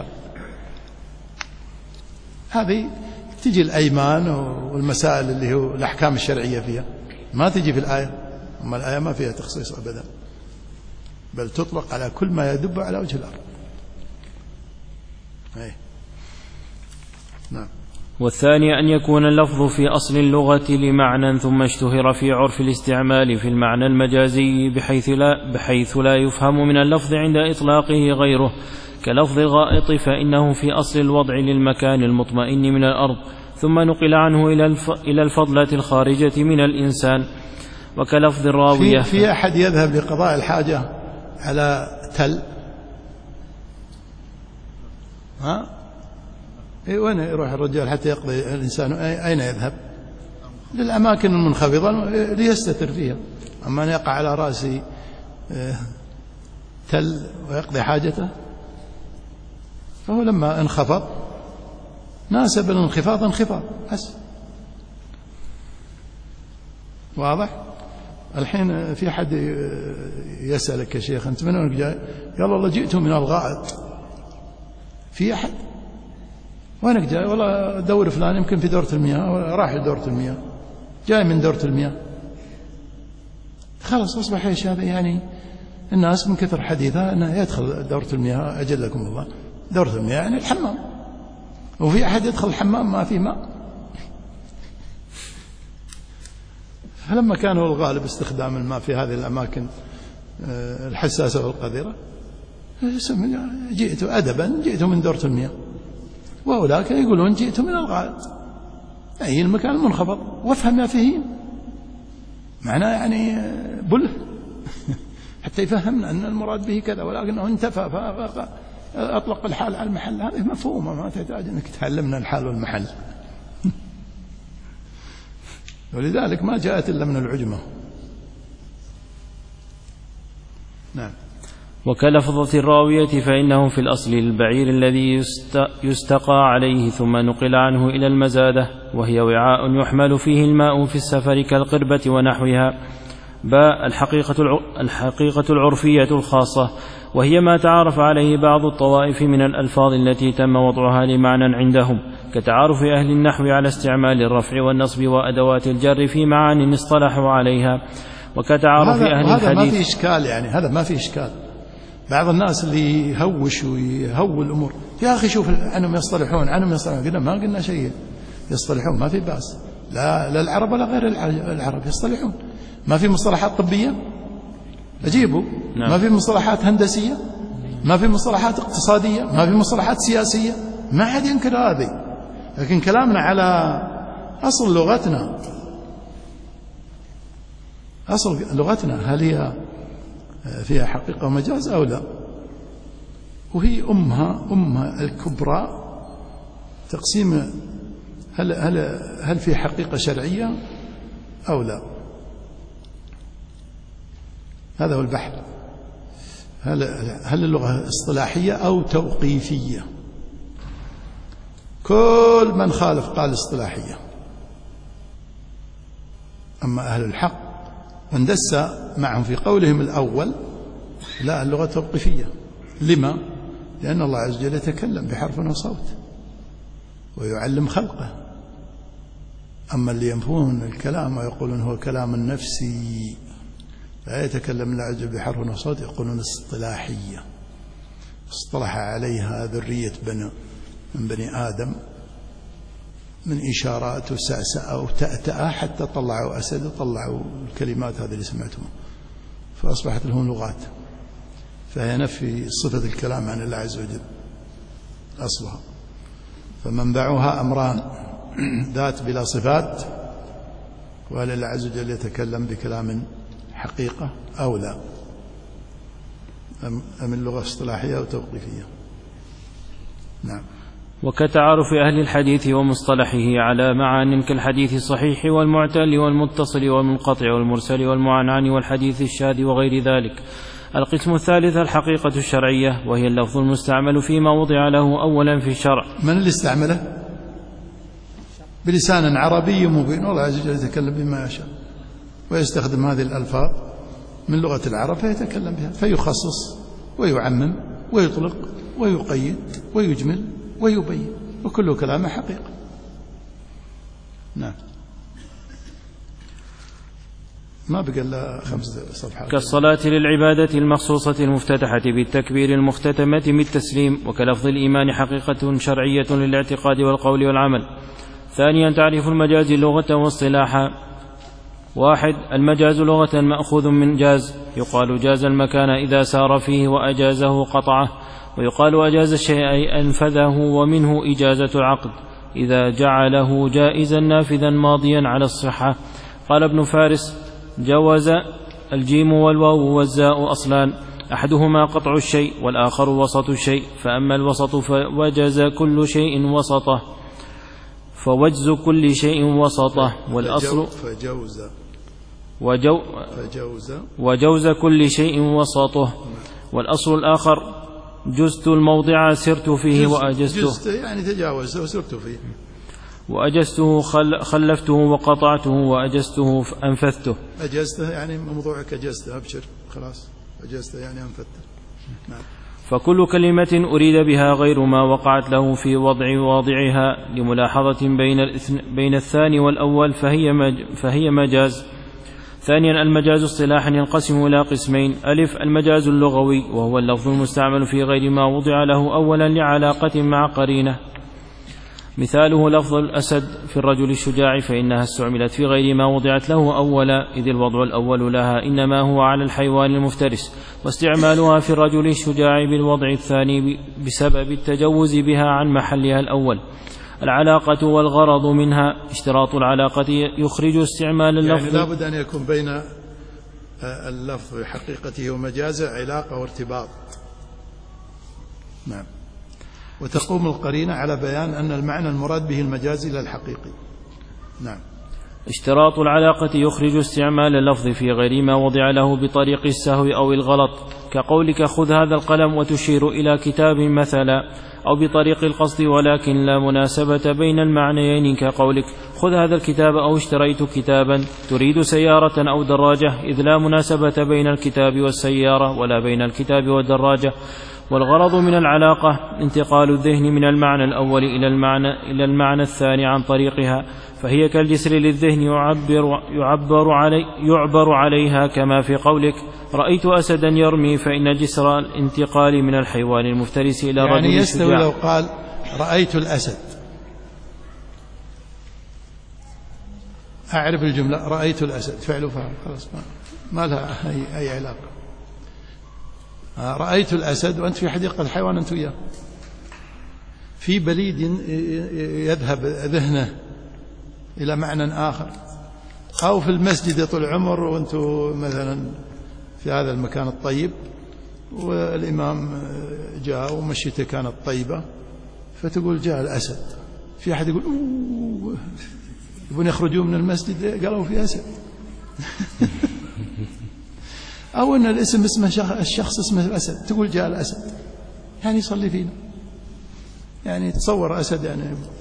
هذه تجي الأيمان والمسائل اللي هو الأحكام الشرعية فيها، ما تجي في الآية. أما الآية ما فيها تخصيص أبدا، بل تطلق على كل ما يدب على وجه الأرض. نعم. والثاني أن يكون اللفظ في أصل اللغة لمعنى ثم اشتهر في عرف الاستعمال في المعنى المجازي بحيث لا يفهم من اللفظ عند إطلاقه غيره، كلفظ الغائط، فإنه في أصل الوضع للمكان المطمئن من الأرض، ثم نقل عنه إلى الفضلة الخارجة من الإنسان. وكلفظ الراوية، في أحد يذهب لقضاء الحاجة على تل؟ وين يروح الرجال حتى يقضي الإنسان؟ أين يذهب؟ للأماكن المنخفضة ليستتر فيها. أما أن يقع على رأسه تل ويقضي حاجته، فهو لما انخفض ناسب الانخفاض انخفاض بس. واضح؟ الحين في حد يسألك يا شيخ أنت من وين جاي؟ قال والله جئت من الغائط. في أحد؟ وينك جاي؟ والله دور فلان يمكن في دورة المياه، راح لدورة المياه، جاي من دورة المياه. خلاص أصبح إيش هذا؟ يعني الناس من كثر حديثها أنه يدخل دورة المياه، أجلكم الله، دورة المياه يعني الحمام. وفي أحد يدخل الحمام ما في ماء. فلما كان هو الغالب استخدام الماء في هذه الأماكن الحساسة والقذرة، جئت أدبا، جئت من دورة المياه. وأولاك يقولون جئت من الغائط، أي المكان المنخفض. وافهم يا فهيم، معناه يعني بله حتى يفهمنا أن المراد به كذا، ولكنه انتفى فأطلق الحال على المحل. هذه مفهومة، ما تحتاج أنك تعلمنا الحال والمحل. ولذلك ما جاءت إلا من العجمة. نعم. وكلفظة الراوية، فإنه في الأصل البعير الذي يستقى عليه ثم نقل عنه إلى المزادة، وهي وعاء يحمل فيه الماء في السفر كالقربة ونحوها. الحقيقة العرفية الخاصة، وهي ما تعارف عليه بعض الطوائف من الألفاظ التي تم وضعها لمعنى عندهم، كتعارف أهل النحو على استعمال الرفع والنصب وأدوات الجر في معان اصطلحوا عليها، وكتعارف أهل الحديث. هذا ما في إشكال، يعني هذا ما في إشكال. بعض الناس اللي يهوش ويهول الأمور، يا أخي شوف عنهم يصطلحون قلنا ما قلنا شيء، يصطلحون ما في بأس، لا العرب ولا غير العرب يصطلحون. ما في مصطلحات طبية أجيبه، نعم. ما في مصطلحات هندسية، ما في مصطلحات اقتصادية، ما في مصطلحات سياسية، ما حد ينكر هذه. لكن كلامنا على أصل لغتنا، أصل لغتنا هل هي فيها حقيقة ومجاز أو لا؟ وهي أمها الكبرى تقسيم هل في حقيقة شرعية أو لا؟ هذا هو البحث. هل اللغة اصطلاحية أو توقيفية؟ كل من خالف قال اصطلاحية. أما أهل الحق واندس معهم في قولهم الأول لا، اللغة توقيفية. لما؟ لأن الله عز وجل يتكلم بحرف وصوت ويعلم خلقه. أما اللي ينفون الكلام ويقولون هو كلام نفسي لا يتكلم الله عز وجل بحرف وصوت، يقولون اصطلاحية اصطلح عليها ذرية من بني آدم من إشارات وسأسأ وتأتأ حتى طلعوا أسد وطلعوا الكلمات هذه اللي سمعتموها، فأصبحت لهم لغات. فهي نفي صفة الكلام عن الله عز وجل أصلها. فمنبعها أمران: ذات بلا صفات، وهل الله عز وجل يتكلم بكلام حقيقة أو لا، أم اللغة اصطلاحية أو توقيفية. نعم. وكتعارف أهل الحديث ومصطلحه على معان كالحديث الصحيح والمعتل والمتصل والمنقطع والمرسل والمعنعن والحديث الشاذ وغير ذلك. القسم الثالث الحقيقة الشرعية، وهي اللفظ المستعمل فيما وضع له أولا في الشرع. من اللي استعمله؟ بلسان عربي مبين، والله عز وجل يتكلم بما يشاء ويستخدم هذه الألفاظ من لغة العرب فيتكلم بها، فيخصص ويعمم ويطلق ويقيد ويجمل ويبين، وكل كلام حقيقة. نعم. ما بقى إلا 5 صفحات. كالصلاة للعبادة المخصوصة المفتتحة بالتكبير المختتمة بالتسليم. وكلفظ الإيمان حقيقة شرعية للاعتقاد والقول والعمل. ثانيا تعريف المجاز لغة واصطلاحا. 1. المجاز لغة مأخوذ من جاز، يقال جاز المكان إذا سار فيه وأجازه قطعه، ويقال أجاز الشيء أي أنفذه، ومنه إجازة العقد إذا جعله جائزا نافذا ماضيا على الصحة. قال ابن فارس: جوز الجيم والواو والزاء أصلان، أحدهما قطع الشيء والآخر وسط الشيء، فأما الوسط فوجز كل شيء وسطه، فوجز كل شيء وسطه، والأصل وجوز كل شيء وسطه، والأصل الآخر جزت الموضع سرت فيه وأجزته، جزت يعني تجاوزته وسرت فيه، وأجزته خلفته وقطعته، وأجزته أنفذته. أجزته يعني موضوعك أجزته، أبشر خلاص، أجزته يعني أنفذته. نعم. فكل كلمة أريد بها غير ما وقعت له في واضعها لملاحظة بين الثاني والأول فهي مجاز. ثانيا المجاز اصطلاحا ينقسم إلى قسمين: ألف المجاز اللغوي، وهو اللفظ المستعمل في غير ما وضع له أولا لعلاقة مع قرينة. مثاله لفظ الأسد في الرجل الشجاع، فإنها استعملت في غير ما وضعت له أولا، إذ الوضع الأول لها إنما هو على الحيوان المفترس، واستعمالها في الرجل الشجاع بالوضع الثاني بسبب التجوز بها عن محلها الأول. العلاقة والغرض منها اشتراط العلاقة يخرج استعمال اللفظ، يعني لا بد أن يكون بين اللفظ حقيقته ومجازه علاقة وارتباط. نعم. وتقوم القرينة على بيان أن المعنى المراد به المجازي لا الحقيقي. نعم. اشتراط العلاقة يخرج استعمال اللفظ في غير ما وضع له بطريق السهو أو الغلط، كقولك خذ هذا القلم وتشير إلى كتاب مثلا، أو بطريق القصد ولكن لا مناسبة بين المعنيين، كقولك خذ هذا الكتاب أو اشتريت كتابا تريد سيارة أو دراجة، إذ لا مناسبة بين الكتاب والسيارة ولا بين الكتاب والدراجة. والغرض من العلاقة انتقال الذهن من المعنى الأول إلى المعنى الثاني عن طريقها، فهي كالجسر للذهن يعبر عليها، كما في قولك رأيت أسدا يرمي، فإن جسر الانتقال من الحيوان المفترس إلى رجل يعني يستوي الشجاع. لو قال رأيت الأسد، أعرف الجملة رأيت الأسد فعل فعل، خلاص ما لها أي علاقة. رأيت الأسد وأنت في حديقة الحيوان أنت وياه، في بليد يذهب ذهنه إلى معنى آخر، أو في المسجد طول عمر وأنتم مثلا في هذا المكان الطيب والإمام جاء ومشيته كانت طيبة، فتقول جاء الأسد، في أحد يقول يبون يخرجون من المسجد قالوا في أسد. أو أن الاسم اسمه الشخص اسمه الأسد، تقول جاء الأسد، يعني يصلي فينا، يعني تصور أسد يعني.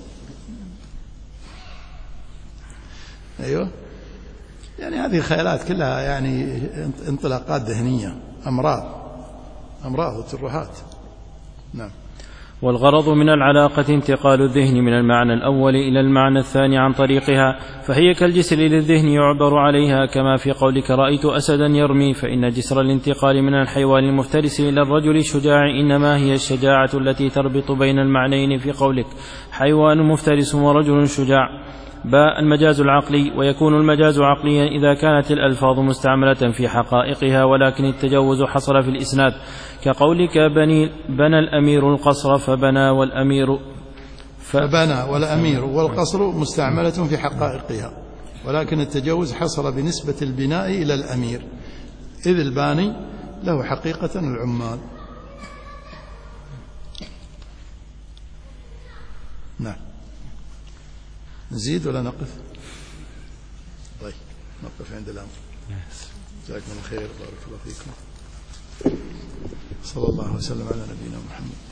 أيوه، يعني هذه الخيالات كلها يعني انطلاقات ذهنية، أمراض وترهات. نعم. والغرض من العلاقة انتقال الذهن من المعنى الأول إلى المعنى الثاني عن طريقها، فهي كالجسر للذهن يعبر عليها، كما في قولك رأيت أسدا يرمي، فإن جسر الانتقال من الحيوان المفترس إلى الرجل الشجاع إنما هي الشجاعة التي تربط بين المعنيين في قولك حيوان مفترس ورجل شجاع. باء المجاز العقلي، ويكون المجاز عقليا إذا كانت الألفاظ مستعملة في حقائقها ولكن التجوز حصل في الإسناد، كقولك بنى الأمير القصر فبنى والأمير والقصر مستعملة في حقائقها، ولكن التجوز حصل بنسبة البناء إلى الأمير، إذ الباني له حقيقة العمال. نعم. نزيد ولا نقف؟ طيب نقف عند الأمر. جزاكم الله خير، بارك الله فيكم. صلى الله وسلم على نبينا محمد.